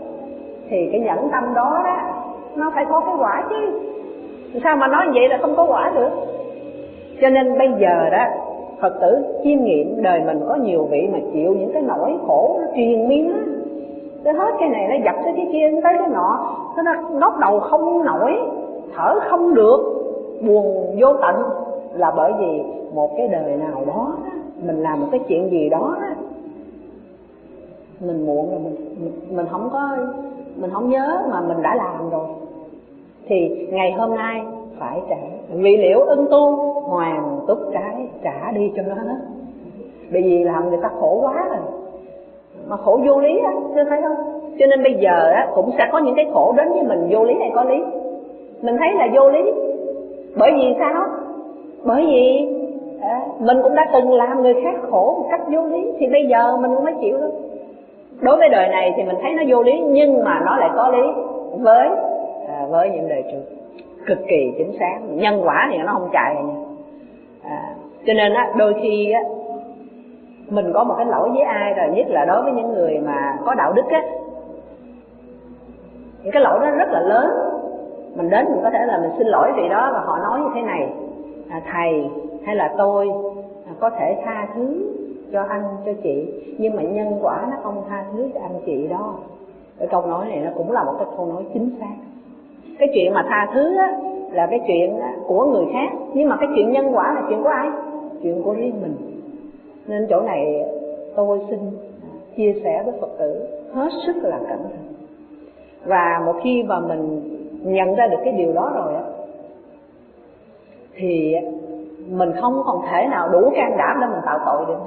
[SPEAKER 1] Thì cái nhẫn tâm đó đó nó phải có cái quả chứ, sao mà nói vậy là không có quả được. Cho nên bây giờ đó Phật tử chiêm nghiệm đời mình có nhiều vị mà chịu những cái nỗi khổ nó triền miên á, Tới hết cái này nó dập tới cái kia, tới cái nọ, nó ngóc đầu không nổi, thở không được, buồn vô tận. Là bởi vì một cái đời nào đó mình làm một cái chuyện gì đó mình muộn rồi, mình, mình mình không có mình không nhớ mà mình đã làm rồi, thì ngày hôm nay phải trả. Vì liễu ưng tu hoàn túc trái, trả đi cho nó hết. Bởi vì làm người ta khổ quá rồi, mà khổ vô lý á, chưa thấy không? Cho nên bây giờ á cũng sẽ có những cái khổ đến với mình vô lý hay có lý. Mình thấy là vô lý. Bởi vì sao? Bởi vì à, mình cũng đã từng làm người khác khổ một cách vô lý, thì bây giờ mình cũng phải chịu thôi. Đối với đời này thì mình thấy nó vô lý, nhưng mà nó lại có lý với à, với những đời trước, cực kỳ chính xác. Nhân quả thì nó không chạy rồi nha. À, cho nên á, đôi khi á mình có một cái lỗi với ai rồi, nhất là đối với những người mà có đạo đức á, những cái lỗi đó rất là lớn. Mình đến mình có thể là mình xin lỗi vì đó, và họ nói như thế này: à, thầy hay là tôi à, có thể tha thứ cho anh, cho chị, nhưng mà nhân quả nó không tha thứ cho anh chị đó. Cái câu nói này nó cũng là một cái câu nói chính xác. Cái chuyện mà tha thứ á, là cái chuyện của người khác, nhưng mà cái chuyện nhân quả là chuyện của ai? Chuyện của riêng mình. Nên chỗ này tôi xin chia sẻ với Phật tử hết sức là cẩn thận. Và một khi mà mình nhận ra được cái điều đó rồi á, thì mình không còn thể nào đủ can đảm để mình tạo tội được.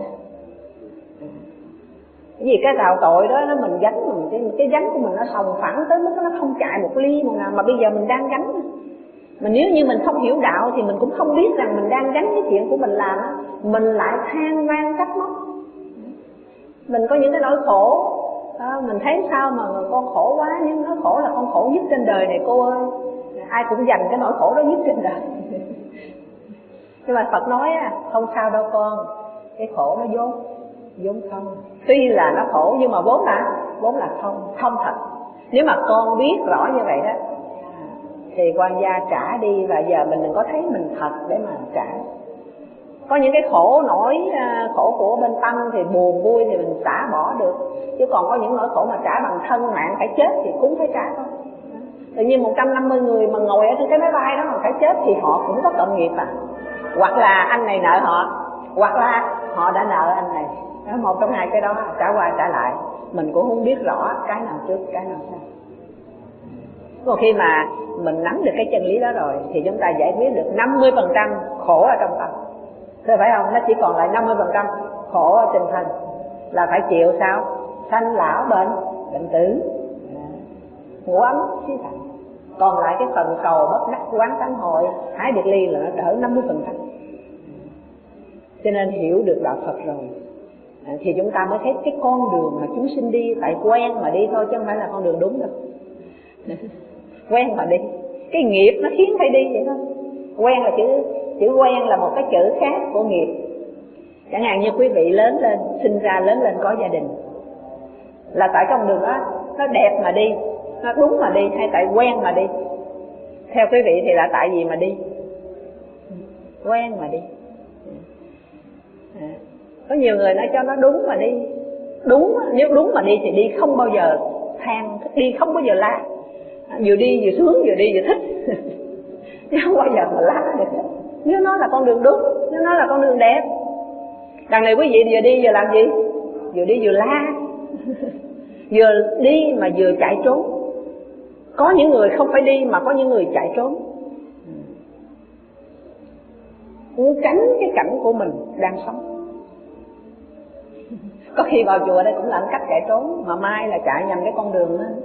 [SPEAKER 1] Cái gì cái tạo tội đó nó mình gánh, mình cái, cái gánh của mình nó sòng phẳng tới mức nó không chạy một ly một nào, mà bây giờ mình đang gánh. Mà nếu như mình không hiểu đạo thì mình cũng không biết rằng mình đang gánh cái chuyện của mình làm á, mình lại than van trách móc. Mình có những cái nỗi khổ đó, mình thấy sao mà con khổ quá, nhưng nó khổ là con khổ nhất trên đời này cô ơi. Ai cũng dành cái nỗi khổ đó nhất trên đời. Nhưng mà Phật nói á, không sao đâu con, cái khổ nó vốn vốn không. Tuy là nó khổ nhưng mà vốn là vốn là không, không thật. Nếu mà con biết rõ như vậy đó thì quan gia trả đi, và giờ mình đừng có thấy mình thật để mà trả. Có những cái khổ nổi khổ của bên tâm thì buồn vui thì mình xả bỏ được, chứ còn có những nỗi khổ mà trả bằng thân mạng phải chết thì cũng phải trả thôi. Tự nhiên một trăm năm mươi người mà ngồi ở trên cái máy bay đó mà phải chết thì họ cũng có cộng nghiệp à. Hoặc là anh này nợ họ, hoặc là họ đã nợ anh này. Đó, một trong hai cái đó trả qua trả lại, mình cũng không biết rõ cái nào trước cái nào sau. Còn khi mà mình nắm được cái chân lý đó rồi thì chúng ta giải quyết được năm mươi phần trăm khổ ở trong tâm. Thế phải không? Nó chỉ còn lại năm mươi phần trăm khổ ở trên thân, là phải chịu sao? Sanh lão bệnh, bệnh tử, ngủ ấm, khí thạnh. Còn lại cái phần cầu bất đắc quán tánh hội, hái biệt ly là nó đỡ năm mươi phần trăm. Cho nên hiểu được đạo Phật rồi à, thì chúng ta mới thấy cái con đường mà chúng sinh đi, tại quen mà đi thôi chứ không phải là con đường đúng đâu. Quen mà đi, cái nghiệp nó khiến phải đi vậy thôi. Quen là chữ chữ quen là một cái chữ khác của nghiệp. Chẳng hạn như quý vị lớn lên, sinh ra lớn lên có gia đình, là tại con đường đó nó đẹp mà đi, nó đúng mà đi, hay tại quen mà đi? Theo quý vị thì là tại gì mà đi? Quen mà đi. À, có nhiều người nói cho nó đúng mà đi. Đúng, nếu đúng mà đi thì đi không bao giờ than, đi không bao giờ la. À, vừa đi vừa sướng, vừa đi vừa thích. Chứ không bao giờ mà la được. Nếu nó là con đường đúng, nếu nó là con đường đẹp. Đằng này quý vị vừa đi vừa làm gì? Vừa đi vừa la. Vừa đi mà vừa chạy trốn. Có những người không phải đi mà có những người chạy trốn, muốn tránh cái cảnh của mình đang sống. Có khi vào chùa đây cũng là cách chạy trốn, mà mai là chạy nhầm cái con đường đó.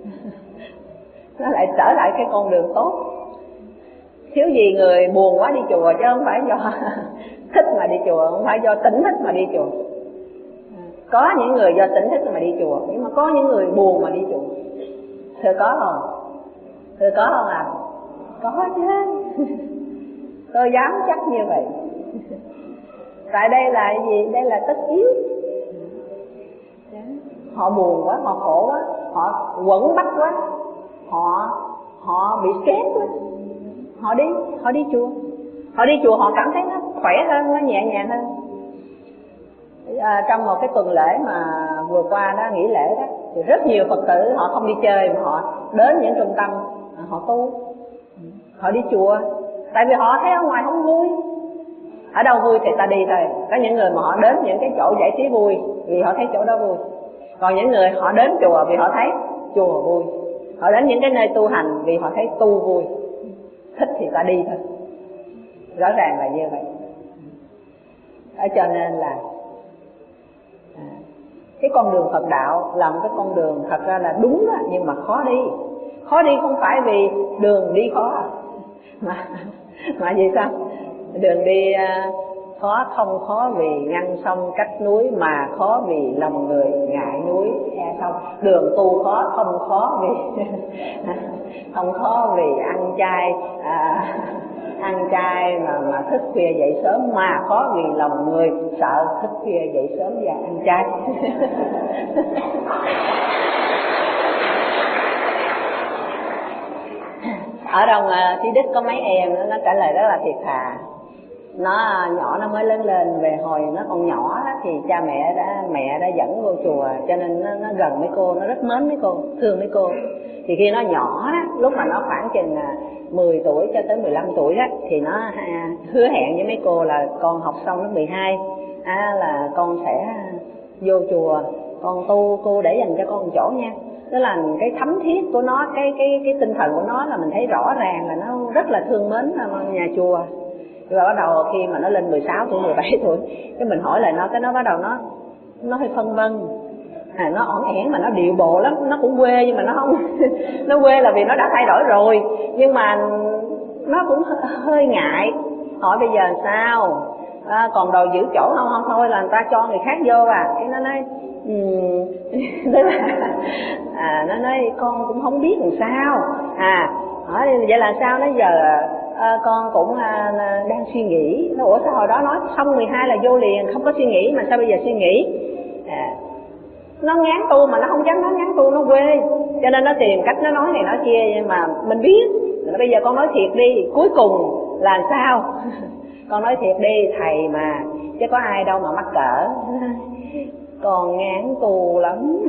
[SPEAKER 1] Nó lại trở lại cái con đường tốt. Thiếu gì người buồn quá đi chùa, chứ không phải do thích mà đi chùa, không phải do tỉnh thích mà đi chùa. Có những người do tỉnh thích mà đi chùa, nhưng mà có những người buồn mà đi chùa. Thưa có không? Thưa có không à? Có chứ. Tôi dám chắc như vậy. Tại đây là gì? Đây là tất yếu. Họ buồn quá, họ khổ quá, họ quẩn bách quá, họ họ bị stress quá, họ đi, họ đi chùa. Họ đi chùa họ cảm thấy nó khỏe hơn, nó nhẹ nhàng hơn. À, trong một cái tuần lễ mà vừa qua đó, nghỉ lễ đó, Thì rất nhiều Phật tử họ không đi chơi mà họ đến những trung tâm họ tu, họ đi chùa, tại vì họ thấy ở ngoài không vui. Ở đâu vui thì ta đi thôi. Có những người mà họ đến những cái chỗ giải trí vui vì họ thấy chỗ đó vui. Còn những người họ đến chùa vì họ thấy chùa vui. Họ đến những cái nơi tu hành vì họ thấy tu vui. Thích thì ta đi thôi. Rõ ràng là như vậy. Ở cho nên là à, cái con đường Phật đạo là một cái con đường thật ra là đúng đó, nhưng mà khó đi. Khó đi không phải vì đường đi khó, mà mà vì sao? Đường đi khó không khó vì ngăn sông cách núi, mà khó vì lòng người ngại núi e sông. Đường tu khó không khó vì không khó vì ăn chay à, ăn chay mà mà thức khuya dậy sớm, mà khó vì lòng người sợ thức khuya dậy sớm và ăn chay. Ở đồng Thí Đức có mấy em nó trả lời rất là thiệt thà. Nó nhỏ nó mới lớn lên, về hồi nó còn nhỏ đó, thì cha mẹ đã mẹ đã dẫn vô chùa, cho nên nó, nó gần mấy cô, nó rất mến mấy cô, thương mấy cô. Thì khi nó nhỏ đó, lúc mà nó khoảng chừng mười tuổi cho tới mười lăm tuổi đó, thì nó à, hứa hẹn với mấy cô là con học xong lớp mười hai à, là con sẽ vô chùa, con tu, cô để dành cho con một chỗ nha. Đó là cái thấm thiết của nó, cái cái cái tinh thần của nó là mình thấy rõ ràng là nó rất là thương mến nhà chùa. Rồi bắt đầu khi mà nó lên mười sáu tuổi, mười bảy tuổi, cái mình hỏi lại nó, cái nó bắt đầu nó nó hơi phân vân. À, nó ỏn ẻn mà nó điệu bộ lắm, nó cũng quê nhưng mà nó không nó quê là vì nó đã thay đổi rồi, nhưng mà nó cũng hơi ngại. Hỏi bây giờ sao? À, còn đòi giữ chỗ không? Không thôi là người ta cho người khác vô à. Cái nó nói um, tức là à, nó nói con cũng không biết làm sao. À, hỏi vậy là sao? Nó giờ à, con cũng à, đang suy nghĩ. Nó ủa sao hồi đó nói xong mười hai là vô liền, không có suy nghĩ mà sao bây giờ suy nghĩ? À, nó ngán tu mà nó không dám nói ngán tu, nó quê, cho nên nó tìm cách nó nói này nói kia. Nhưng mà mình biết bây giờ con nói thiệt đi, cuối cùng là sao? Con nói thiệt đi thầy mà, chứ có ai đâu mà mắc cỡ. Con ngán tu lắm.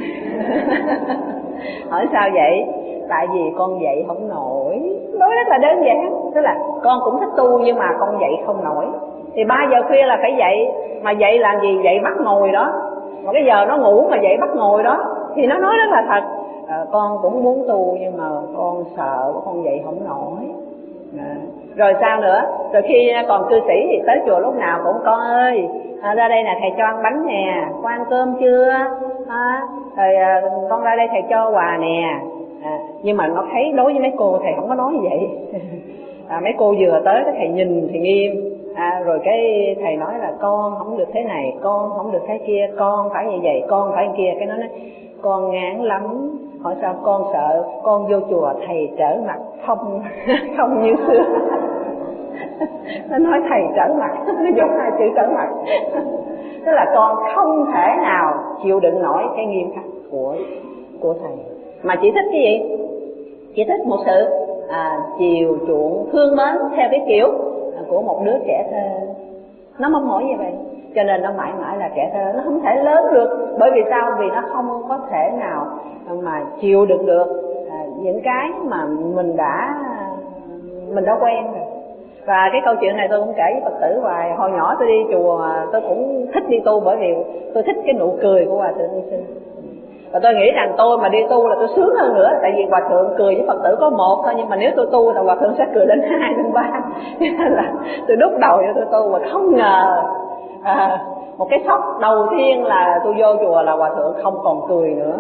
[SPEAKER 1] Hỏi sao vậy? Tại vì con dậy không nổi. Nói rất là đơn giản, tức là con cũng thích tu nhưng mà con dậy không nổi. Thì ba giờ khuya là phải dậy, mà dậy làm gì? Dậy bắt ngồi đó. Mà cái giờ nó ngủ mà dậy bắt ngồi đó. Thì nó nói rất là thật, à, con cũng muốn tu nhưng mà con sợ con dậy không nổi. À, rồi sao nữa? Rồi khi còn cư sĩ thì tới chùa lúc nào cũng con ơi, à, ra đây nè thầy cho ăn bánh nè, con ăn cơm chưa? À, rồi à, con ra đây thầy cho quà nè. À, nhưng mà nó thấy đối với mấy cô thầy không có nói như vậy. À, mấy cô vừa tới cái thầy nhìn thì nghiêm. À, rồi cái thầy nói là con không được thế này, con không được thế kia, con phải như vậy, con phải như kia. Cái nó nói con ngán lắm. Hỏi sao? Con sợ con vô chùa thầy trở mặt không không như xưa. Nó nói thầy trở mặt, nó dùng hai chữ trở mặt. Tức là con không thể nào chịu đựng nổi cái nghiêm khắc của của thầy, mà chỉ thích cái gì? Chỉ thích một sự à, chiều chuộng thương mến theo cái kiểu của một đứa trẻ thơ. Nó mong mỏi như vậy, cho nên nó mãi mãi là trẻ thơ, nó không thể lớn được. Bởi vì sao? Vì nó không có thể nào mà chịu đựng được à, những cái mà mình đã mình đã quen rồi. Và cái câu chuyện này tôi cũng kể với Phật tử hoài. Hồi nhỏ tôi đi chùa tôi cũng thích đi tu, bởi vì tôi thích cái nụ cười của Hòa Thượng Ni Sư. Và tôi nghĩ rằng tôi mà đi tu là tôi sướng hơn nữa, tại vì Hòa Thượng cười với Phật tử có một thôi, nhưng mà nếu tôi tu là Hòa Thượng sẽ cười đến hai, đến ba. Nên là tôi đúc đầu cho tôi tu, mà không ngờ à, một cái sốc đầu tiên là tôi vô chùa là Hòa Thượng không còn cười nữa.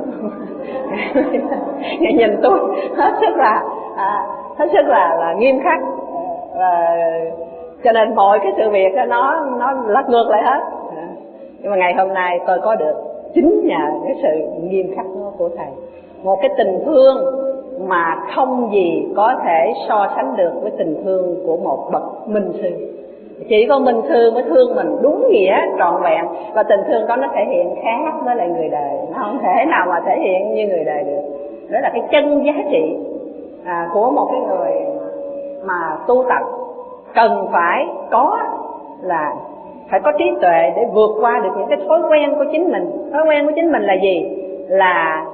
[SPEAKER 1] Nhìn tôi hết sức là à, hết sức là, là nghiêm khắc. À, cho nên mọi cái sự việc đó, nó nó lật ngược lại hết. À, nhưng mà ngày hôm nay tôi có được chính nhờ cái sự nghiêm khắc của thầy, một cái tình thương mà không gì có thể so sánh được với tình thương của một bậc minh sư. Chỉ có minh sư mới thương mình đúng nghĩa trọn vẹn, và tình thương đó nó thể hiện khác với lại người đời, nó không thể nào mà thể hiện như người đời được. Đó là cái chân giá trị à, của một cái người mà tu tập cần phải có, là phải có trí tuệ để vượt qua được những cái thói quen của chính mình. Thói quen của chính mình là gì? Là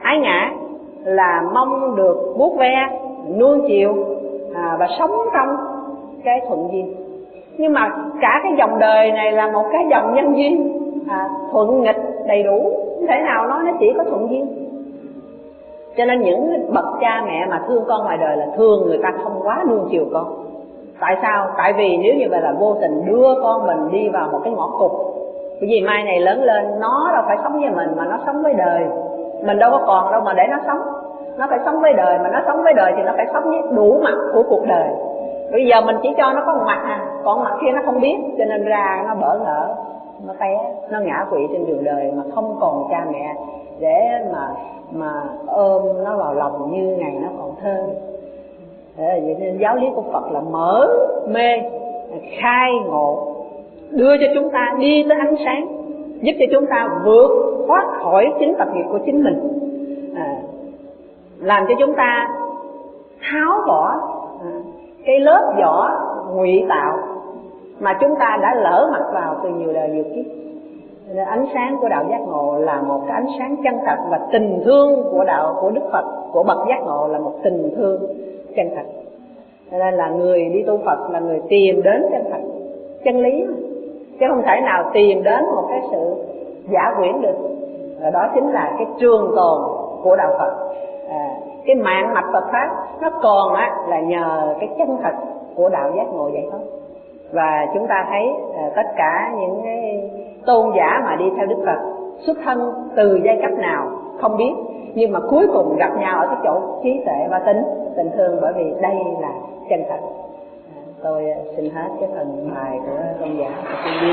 [SPEAKER 1] ái ngã là mong được vuốt ve, nuông chiều à, và sống trong cái thuận duyên. Nhưng mà cả cái dòng đời này là một cái dòng nhân duyên, à, thuận nghịch đầy đủ, không thể nào nói nó chỉ có thuận duyên. Cho nên những bậc cha mẹ mà thương con ngoài đời là thường người ta không quá nuông chiều con. Tại sao? Tại vì nếu như vậy là vô tình đưa con mình đi vào một cái ngõ cụt. Bởi vì mai này lớn lên nó đâu phải sống với mình mà nó sống với đời. Mình đâu có còn đâu mà để nó sống. Nó phải sống với đời, mà nó sống với đời thì nó phải sống với đủ mặt của cuộc đời. Bây giờ mình chỉ cho nó có một mặt à, còn mặt kia nó không biết, cho nên ra nó bỡ ngỡ, nó té, nó ngã quỵ trên đường đời mà không còn cha mẹ để mà mà ôm nó vào lòng như ngày nó còn thơ. Vậy nên giáo lý của Phật là mở mê, khai ngộ, đưa cho chúng ta đi tới ánh sáng, giúp cho chúng ta vượt thoát khỏi chính tập nghiệp của chính mình, à, làm cho chúng ta tháo bỏ à, cái lớp vỏ ngụy tạo mà chúng ta đã lỡ mặt vào từ nhiều đời nhiều kiếp. Nên ánh sáng của đạo giác ngộ là một cái ánh sáng chân thật, và tình thương của đạo của Đức Phật, của bậc giác ngộ là một tình thương chân thật. Nên là người đi tu Phật là người tìm đến chân thật, chân lý, chứ không thể nào tìm đến một cái sự giả quyển được. Và đó chính là cái trường tồn của đạo Phật. À, cái mạng mạch Phật pháp nó còn á là nhờ cái chân thật của đạo giác ngộ vậy thôi. Và chúng ta thấy à, tất cả những cái tôn giả mà đi theo Đức Phật xuất thân từ giai cấp nào không biết, nhưng mà cuối cùng gặp nhau ở cái chỗ trí tuệ và tính tình thương, bởi vì đây là chân thật. À, tôi xin hết cái phần bài của tôn giả và tiên viên.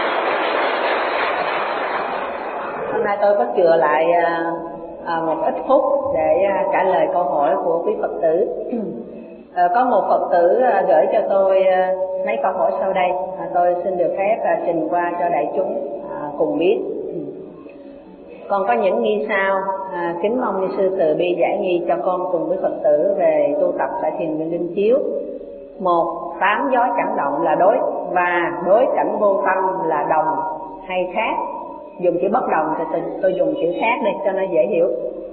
[SPEAKER 1] Hôm nay tôi có chừa lại à, à, một ít phút để à, trả lời câu hỏi của quý Phật tử. À, có một Phật tử à, gửi cho tôi à, mấy câu hỏi sau đây, à, tôi xin được phép à, trình qua cho đại chúng à, cùng biết. Con có những nghi sao, à, kính mong ni sư từ bi giải nghi cho con cùng với Phật tử về tu tập tại thiền viện Linh Chiếu. Một, tám gió chẳng động là đối, và đối cảnh vô tâm là đồng hay khác? Dùng chữ bất đồng thì tôi, tôi dùng chữ khác đi cho nó dễ hiểu.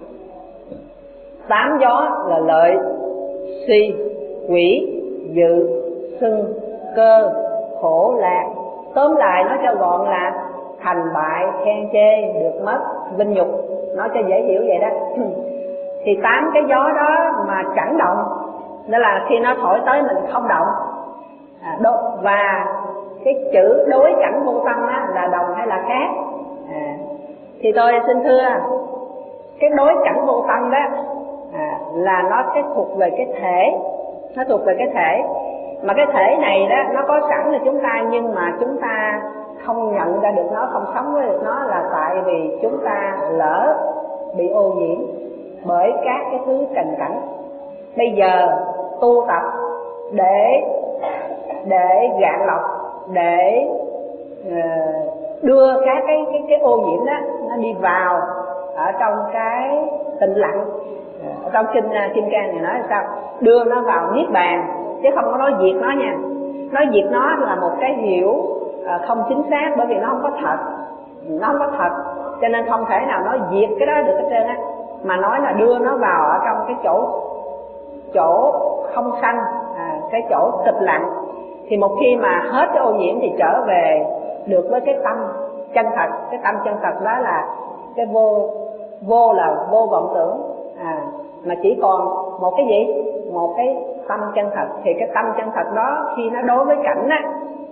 [SPEAKER 1] Tám gió là lợi, si, quỷ, dự, xưng, cơ, khổ, lạc. Tóm lại nói cho gọn là thành bại, khen chê, được mất, vinh nhục, nói cho dễ hiểu vậy đó. Thì tám cái gió đó mà chẳng động, đó là khi nó thổi tới mình không động. À, đo, và cái chữ đối cảnh vô tâm á, là đồng hay là khác? À, thì tôi xin thưa, cái đối cảnh vô tâm đó à, là nó cái thuộc về cái thể, nó thuộc về cái thể. Mà cái thể này đó nó có sẵn là chúng ta, nhưng mà chúng ta không nhận ra được nó, không sống với được nó, là tại vì chúng ta lỡ bị ô nhiễm bởi các cái thứ trần cảnh. Bây giờ tu tập để để gạn lọc, để uh, đưa các cái cái cái ô nhiễm đó nó đi vào ở trong cái tịnh lặng. Ở trong kinh Kim Cang này nói là sao? Đưa nó vào niết bàn, chứ không có nói diệt nó nha. Nói diệt nó là một cái hiểu à, không chính xác, bởi vì nó không có thật, nó không có thật, cho nên không thể nào nói diệt cái đó được hết trơn á. Mà nói là đưa nó vào ở trong cái chỗ chỗ không sanh, à, cái chỗ tịch lặng. Thì một khi mà hết cái ô nhiễm thì trở về được với cái tâm chân thật. Cái tâm chân thật đó là cái vô, vô là vô vọng tưởng, à, mà chỉ còn một cái gì? Một cái tâm chân thật. Thì cái tâm chân thật đó khi nó đối với cảnh á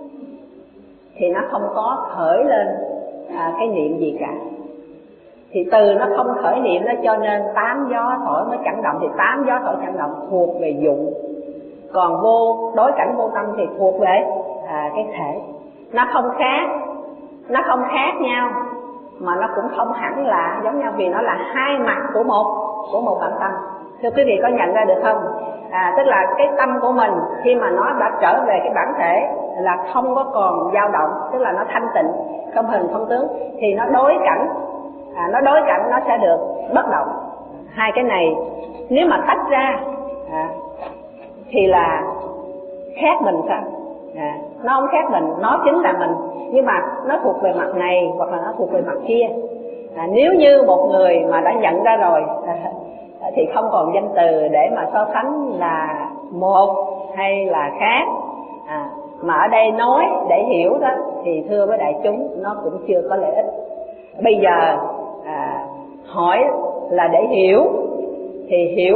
[SPEAKER 1] thì nó không có khởi lên à, cái niệm gì cả. Thì từ nó không khởi niệm đó, cho nên tám gió thổi mới chẳng động. Thì tám gió thổi chẳng động thuộc về dụng, còn vô đối cảnh vô tâm thì thuộc về à, cái thể. Nó không khác, nó không khác nhau, mà nó cũng không hẳn là giống nhau, vì nó là hai mặt của một của một bản tâm. Thưa quý vị có nhận ra được không? À, tức là cái tâm của mình khi mà nó đã trở về cái bản thể là không có còn dao động, tức là nó thanh tịnh, không hình không tướng, thì nó đối cảnh, à, nó đối cảnh nó sẽ được bất động. Hai cái này nếu mà tách ra à, thì là khác mình sao? À, nó không khác mình, nó chính là mình, nhưng mà nó thuộc về mặt này hoặc là nó thuộc về mặt kia. À, nếu như một người mà đã nhận ra rồi à, thì không còn danh từ để mà so sánh là một hay là khác. À, mà ở đây nói để hiểu đó thì thưa với đại chúng nó cũng chưa có lợi ích. Bây giờ à, hỏi là để hiểu thì hiểu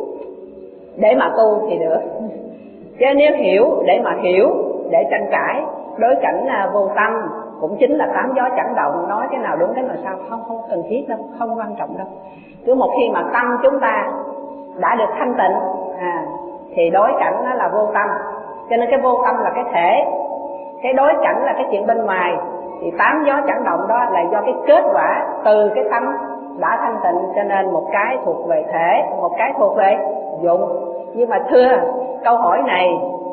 [SPEAKER 1] để mà tu thì được, chứ nếu hiểu để mà hiểu để tranh cãi đối cảnh à, vô tâm cũng chính là tám gió chẳng động, nói cái nào đúng cái nào sao không không cần thiết đâu, không quan trọng đâu. Cứ một khi mà tâm chúng ta đã được thanh tịnh à, thì đối cảnh nó là vô tâm. Cho nên cái vô tâm là cái thể, cái đối cảnh là cái chuyện bên ngoài. Thì tám gió chẳng động đó là do cái kết quả từ cái tâm đã thanh tịnh. Cho nên một cái thuộc về thể, một cái thuộc về dụng. Nhưng mà thưa, câu hỏi này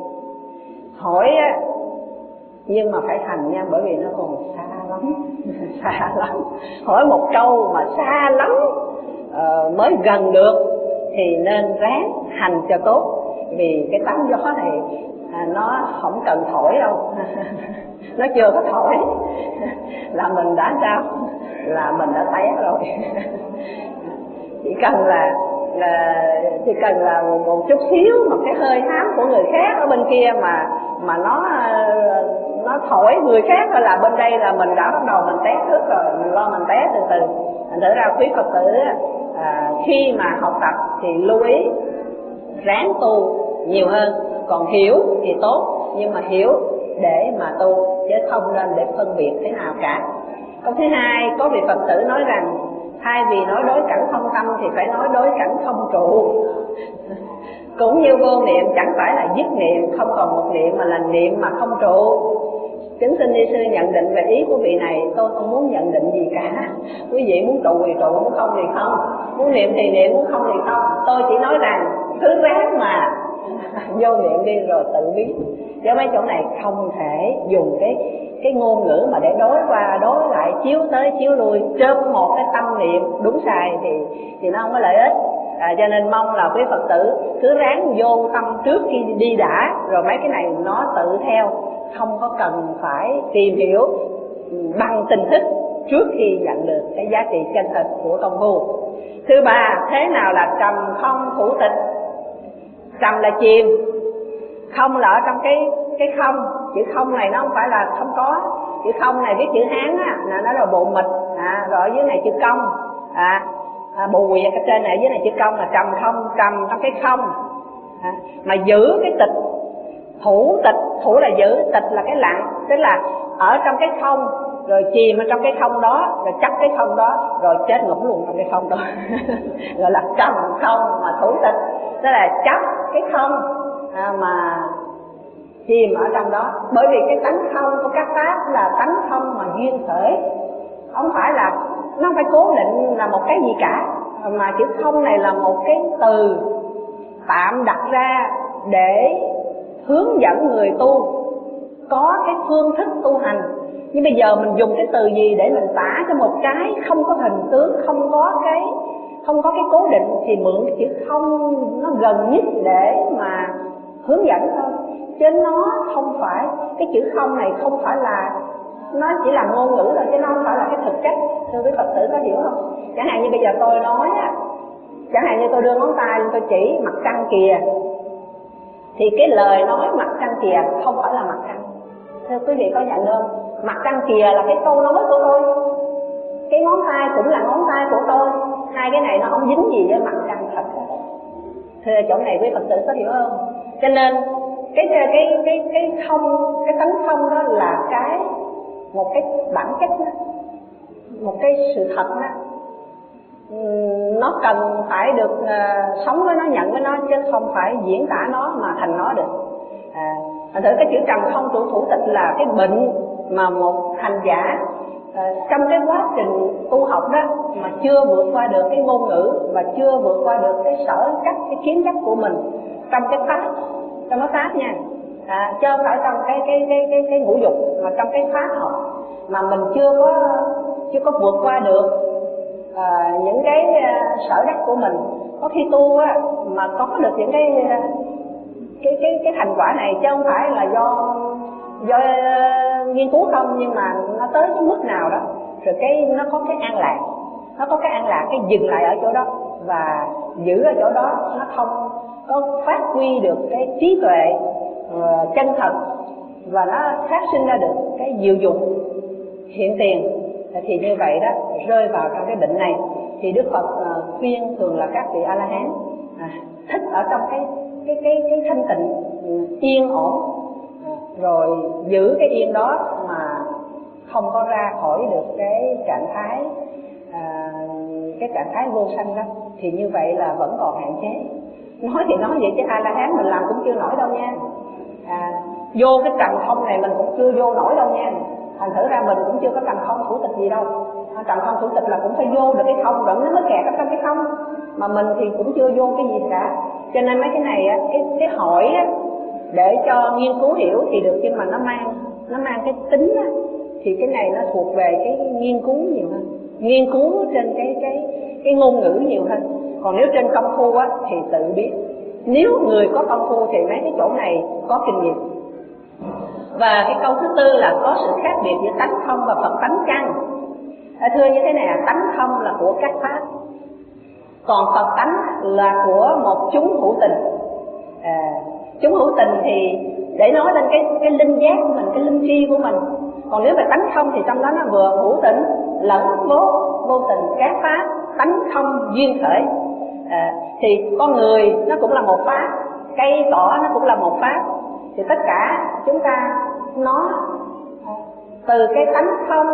[SPEAKER 1] hỏi á, nhưng mà phải thành nha, bởi vì nó còn xa lắm xa lắm. Hỏi một câu mà xa lắm uh, mới gần được thì nên ráng hành cho tốt. Vì cái tấm gió này à, nó không cần thổi đâu nó chưa có thổi là mình đã sao, là mình đã té rồi chỉ cần là, là chỉ cần là một, một chút xíu mà cái hơi hám của người khác ở bên kia mà mà nó nó thổi người khác thôi là bên đây là mình đã bắt đầu mình té trước rồi, mình lo mình té từ từ. Thành thử ra quý Phật tử à, khi mà học tập thì lưu ý ráng tu nhiều hơn. Còn hiểu thì tốt, nhưng mà hiểu để mà tu chứ không nên để phân biệt thế nào cả. Câu thứ hai, có vị Phật tử nói rằng thay vì nói đối cảnh không tâm thì phải nói đối cảnh không trụ. Cũng như vô niệm chẳng phải là dứt niệm, không còn một niệm mà là niệm mà không trụ. Kính xin ni sư nhận định về ý của vị này. Tôi không muốn nhận định gì cả. Quý vị muốn trụ thì trụ, muốn không thì không, muốn niệm thì niệm, muốn không thì không. Tôi chỉ nói rằng thứ ráng mà vô niệm đi rồi tự biết. Chứ mấy chỗ này không thể dùng cái cái ngôn ngữ mà để đối qua đối lại, chiếu tới chiếu lui trên một cái tâm niệm đúng sai thì thì nó không có lợi ích. À, cho nên mong là quý Phật tử cứ ráng vô tâm trước khi đi đã, rồi mấy cái này nó tự theo, không có cần phải tìm hiểu bằng tình thức trước khi nhận được cái giá trị chân thật của công phu. Thứ ba, thế nào là trầm không thủ tịch? Trầm là chìm, không là ở trong cái cái không. Chữ không này nó không phải là không có. Chữ không này viết chữ Hán á, là nó là bộ mịch, à, rồi ở dưới này chữ công, à, à bùi cái trên này ở dưới này chữ công là trầm không, trầm trong cái không, à, mà giữ cái tịch. Thủ tịch, thủ là giữ, tịch là cái lặng, tức là ở trong cái không, rồi chìm ở trong cái không đó, rồi chấp cái không đó, rồi chết ngủm luôn trong cái không đó gọi là trầm không mà thủ tịch, tức là chấp cái không à, mà chìm ở trong đó. Bởi vì cái tánh không của các pháp là tánh không mà duyên khởi, không phải là nó không phải cố định là một cái gì cả, mà chữ không này là một cái từ tạm đặt ra để hướng dẫn người tu có cái phương thức tu hành. Nhưng bây giờ mình dùng cái từ gì để mình tả cho một cái không có hình tướng, không có cái không có cái cố định, thì mượn cái chữ không nó gần nhất để mà hướng dẫn thôi. Chứ nó không phải, cái chữ không này không phải là, nó chỉ là ngôn ngữ thôi chứ nó không phải là cái thực chất. Thưa quý Phật tử có hiểu không? Chẳng hạn như bây giờ tôi nói á, chẳng hạn như tôi đưa ngón tay lên tôi chỉ mặt trăng kìa, thì cái lời nói mặt trăng kìa không phải là mặt trăng. Thưa quý vị có nhận không? Mặt trăng kìa là cái câu nói của tôi, cái ngón tay cũng là ngón tay của tôi, hai cái này nó không dính gì với mặt trăng thật. Thưa chỗ này quý Phật tử có hiểu không? Cho nên cái cái cái cái không, cái tánh không đó là cái một cái bản chất đó, một cái sự thật đó. Nó cần phải được uh, sống với nó, nhận với nó, chứ không phải diễn tả nó mà thành nó được. À, thành thử cái chữ trầm không trụ thủ tịch là cái bệnh mà một hành giả uh, trong cái quá trình tu học đó mà chưa vượt qua được cái ngôn ngữ và chưa vượt qua được cái sở cách, cái kiến chấp của mình trong cái pháp, trong cái pháp nha, à, chứ không phải trong cái cái cái cái cái ngũ dục, mà trong cái pháp học mà mình chưa có chưa có vượt qua được À, những cái uh, sở đắc của mình. Có khi tu á, mà có được những cái uh, cái cái cái thành quả này, chứ không phải là do do uh, nghiên cứu không, nhưng mà nó tới cái mức nào đó rồi cái nó có cái an lạc.
[SPEAKER 2] nó có cái an lạc, cái dừng lại ở chỗ đó và giữ ở chỗ đó, nó không có phát huy được cái trí tuệ uh, chân thật, và nó phát sinh ra được cái diệu dụng hiện tiền. Thì như vậy đó, rơi vào trong cái bệnh này thì Đức Phật uh, khuyên thường là các vị A La Hán à, thích ở trong cái cái cái cái thanh tịnh yên ổn, rồi giữ cái yên đó mà không có ra khỏi được cái trạng thái à, cái trạng thái vô sanh đó, thì như vậy là vẫn còn hạn chế. Nói thì nói vậy chứ A La Hán mình làm cũng chưa nổi đâu nha. À, vô cái trần không này mình cũng chưa vô nổi đâu nha. Thành thử ra mình cũng chưa có trần không thủ tịch gì đâu. Trần không thủ tịch là cũng phải vô được cái không, rồi nó mới kẹt ở trong cái không. Mà mình thì cũng chưa vô cái gì cả. Cho nên mấy cái này á, cái cái hỏi á, để cho nghiên cứu hiểu thì được, nhưng mà nó mang nó mang cái tính á, thì cái này nó thuộc về cái nghiên cứu nhiều hơn, nghiên cứu trên cái cái cái ngôn ngữ nhiều hơn. Còn nếu trên công phu á thì tự biết. Nếu người có công phu thì mấy cái chỗ này có kinh nghiệm. Và cái câu thứ tư là có sự khác biệt giữa tánh không và Phật tánh chăng? À, thưa như thế này, tánh không là của các pháp, còn Phật tánh là của một chúng hữu tình. À, chúng hữu tình thì để nói lên cái cái linh giác của mình, cái linh tri của mình. Còn nếu mà tánh không thì trong đó nó vừa hữu tình lẫn vô vô tình, các pháp tánh không duyên khởi. À, thì con người nó cũng là một pháp, cây cỏ nó cũng là một pháp, thì tất cả chúng ta nó từ cái tánh không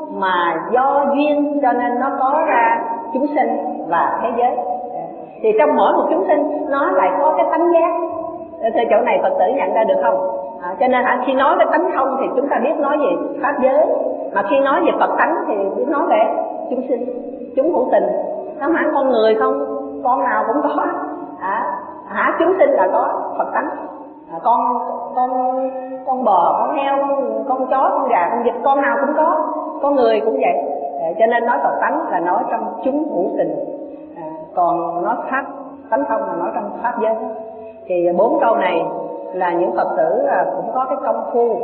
[SPEAKER 2] mà do duyên cho nên nó có ra chúng sinh và thế giới. Thì trong mỗi một chúng sinh nó lại có cái tánh giác. Thì chỗ này Phật tử nhận ra được không? À, cho nên khi nói cái tánh không thì chúng ta biết nói về pháp giới, mà khi nói về Phật tánh thì biết nói về chúng sinh, chúng hữu tình. Nó hẳn con người không, con nào cũng có. À, hả chúng sinh là có Phật tánh. À, con con con bò, con heo, con, con chó, con gà, con vịt, con nào cũng có. Con người cũng vậy. À, cho nên nói Phật tánh là nói trong chúng hữu tình. À, còn nói pháp tánh không là nói trong pháp giới. Thì bốn câu này là những Phật tử là cũng có cái công phu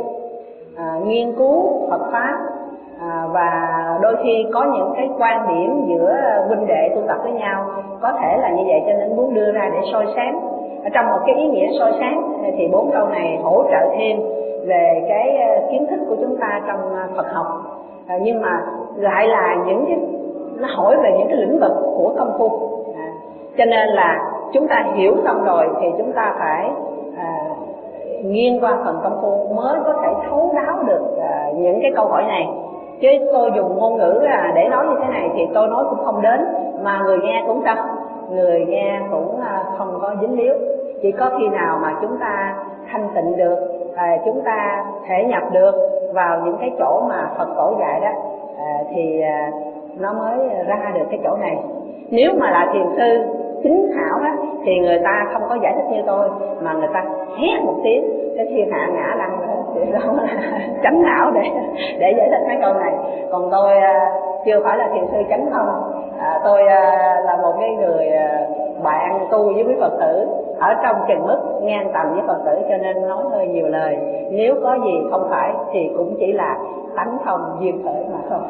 [SPEAKER 2] à, nghiên cứu Phật pháp, à, và đôi khi có những cái quan điểm giữa huynh đệ tu tập với nhau, có thể là như vậy cho nên muốn đưa ra để soi sáng. Ở trong một cái ý nghĩa soi sáng thì bốn câu này hỗ trợ thêm về cái kiến thức của chúng ta trong Phật học, à, nhưng mà lại là những cái nó hỏi về những cái lĩnh vực của công phu. À, cho nên là chúng ta hiểu xong rồi thì chúng ta phải à, nghiêng qua phần công phu mới có thể thấu đáo được à, những cái câu hỏi này. Chứ tôi dùng ngôn ngữ là để nói như thế này thì tôi nói cũng không đến, mà người nghe cũng sao, người nghe cũng à, không có dính líu. Chỉ có khi nào mà chúng ta thanh tịnh được, à, chúng ta thể nhập được vào những cái chỗ mà Phật tổ dạy đó, à, thì à, nó mới ra được cái chỗ này. Nếu mà là thiền sư chính hảo á, thì người ta không có giải thích như tôi, mà người ta hét một tiếng cái thiên hạ ngã lăn rồi, thì đó là chánh não để để giải thích mấy câu này. Còn tôi à, chưa phải là thiền sư chánh thông, à, tôi à, là một cái người à, bạn tu với quý Phật tử ở trong chừng mức ngang tầm với Phật tử, cho nên nói hơi nhiều lời. Nếu có gì không phải thì cũng chỉ là tánh thông duyên khởi mà thôi.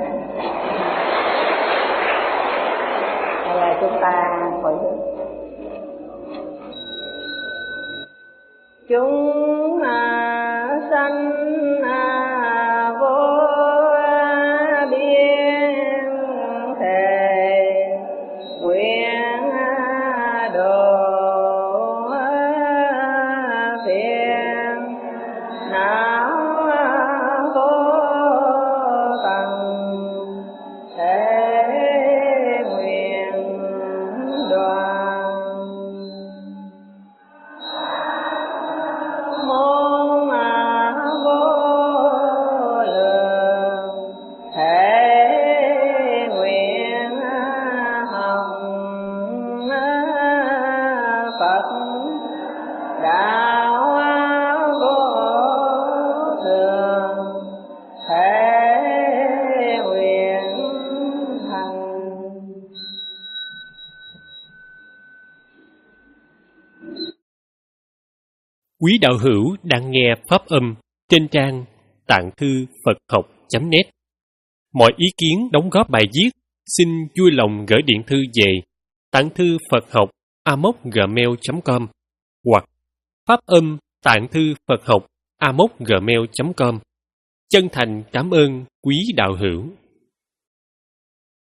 [SPEAKER 2] Hay là chúng ta hồi hướng chúng sanh vô biên thề nguyện độ phiền não vô tận thế nguyện đoàn môn vô lượng thể nguyện học Phật đạo vô thường thể nguyện thành.
[SPEAKER 3] Quý đạo hữu đang nghe pháp âm trên trang tạng thư Phật học chấm net. Mọi ý kiến đóng góp bài viết xin vui lòng gửi điện thư về tạng thư Phật học a m o gmail chấm com hoặc phát âm tạng thư Phật học a m o gmail chấm com. Chân thành cảm ơn quý đạo hữu.